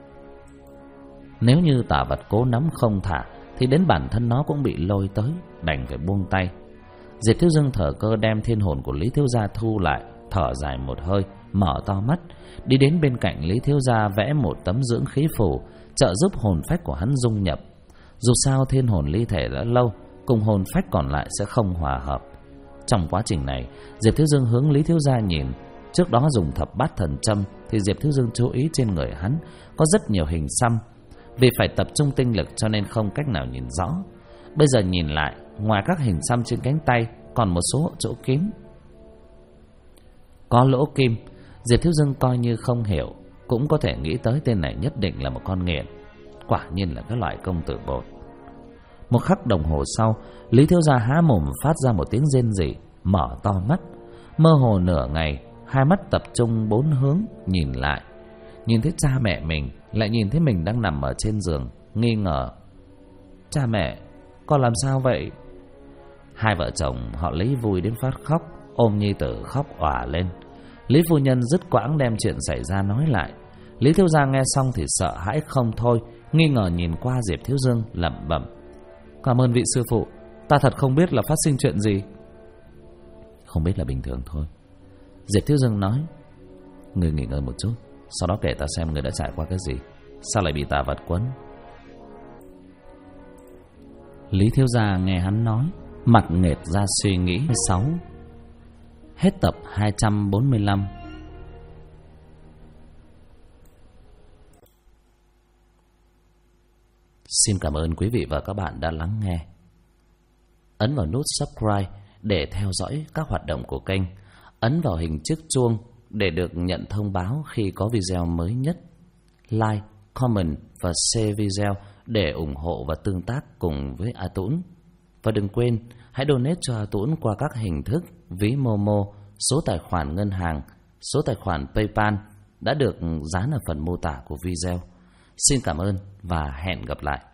Nếu như tà vật cố nắm không thả thì đến bản thân nó cũng bị lôi tới, đành phải buông tay. Diệp Thiếu Dương thở cơ đem thiên hồn của Lý Thiếu Gia thu lại, thở dài một hơi, mở to mắt, đi đến bên cạnh Lý Thiếu Gia vẽ một tấm dưỡng khí phù, trợ giúp hồn phách của hắn dung nhập. Dù sao thiên hồn ly thể đã lâu, cùng hồn phách còn lại sẽ không hòa hợp. Trong quá trình này, Diệp Thiếu Dương hướng Lý Thiếu Gia nhìn. Trước đó dùng thập bát thần châm thì Diệp Thiếu Dương chú ý trên người hắn có rất nhiều hình xăm. Vì phải tập trung tinh lực cho nên không cách nào nhìn rõ. Bây giờ nhìn lại, ngoài các hình xăm trên cánh tay, còn một số chỗ kín có lỗ kim. Diệp Thiếu Dương coi như không hiểu, cũng có thể nghĩ tới tên này nhất định là một con nghiện. Quả nhiên là cái loại công tử bột. Một khắc đồng hồ sau, Lý Thiếu Gia há mồm phát ra một tiếng rên rỉ, mở to mắt. Mơ hồ nửa ngày, hai mắt tập trung 4 hướng nhìn lại, nhìn thấy cha mẹ mình, lại nhìn thấy mình đang nằm ở trên giường, nghi ngờ. Cha mẹ, con làm sao vậy? Hai vợ chồng họ lấy vui đến phát khóc, ôm nhi tử khóc òa lên. Lý phu nhân dứt quãng đem chuyện xảy ra nói lại. Lý Thiếu Gia nghe xong thì sợ hãi không thôi, nghi ngờ nhìn qua Diệp Thiếu Dương lẩm bẩm: Cảm ơn vị sư phụ, ta thật không biết là phát sinh chuyện gì. Không biết là bình thường thôi. Diệp Thiếu Dương nói: Ngươi nghỉ ngơi một chút, sau đó kể ta xem ngươi đã trải qua cái gì, sao lại bị tà vật quấn. Lý Thiếu Gia nghe hắn nói, mặt nghệt ra suy nghĩ. 6. Hết tập 245. Xin cảm ơn quý vị và các bạn đã lắng nghe. Ấn vào nút subscribe để theo dõi các hoạt động của kênh. Ấn vào hình chiếc chuông để được nhận thông báo khi có video mới nhất. Like, comment và share video để ủng hộ và tương tác cùng với A Tũng. Và đừng quên, hãy donate cho A Tũng qua các hình thức ví Momo, số tài khoản ngân hàng, số tài khoản PayPal đã được dán ở phần mô tả của video. Xin cảm ơn và hẹn gặp lại.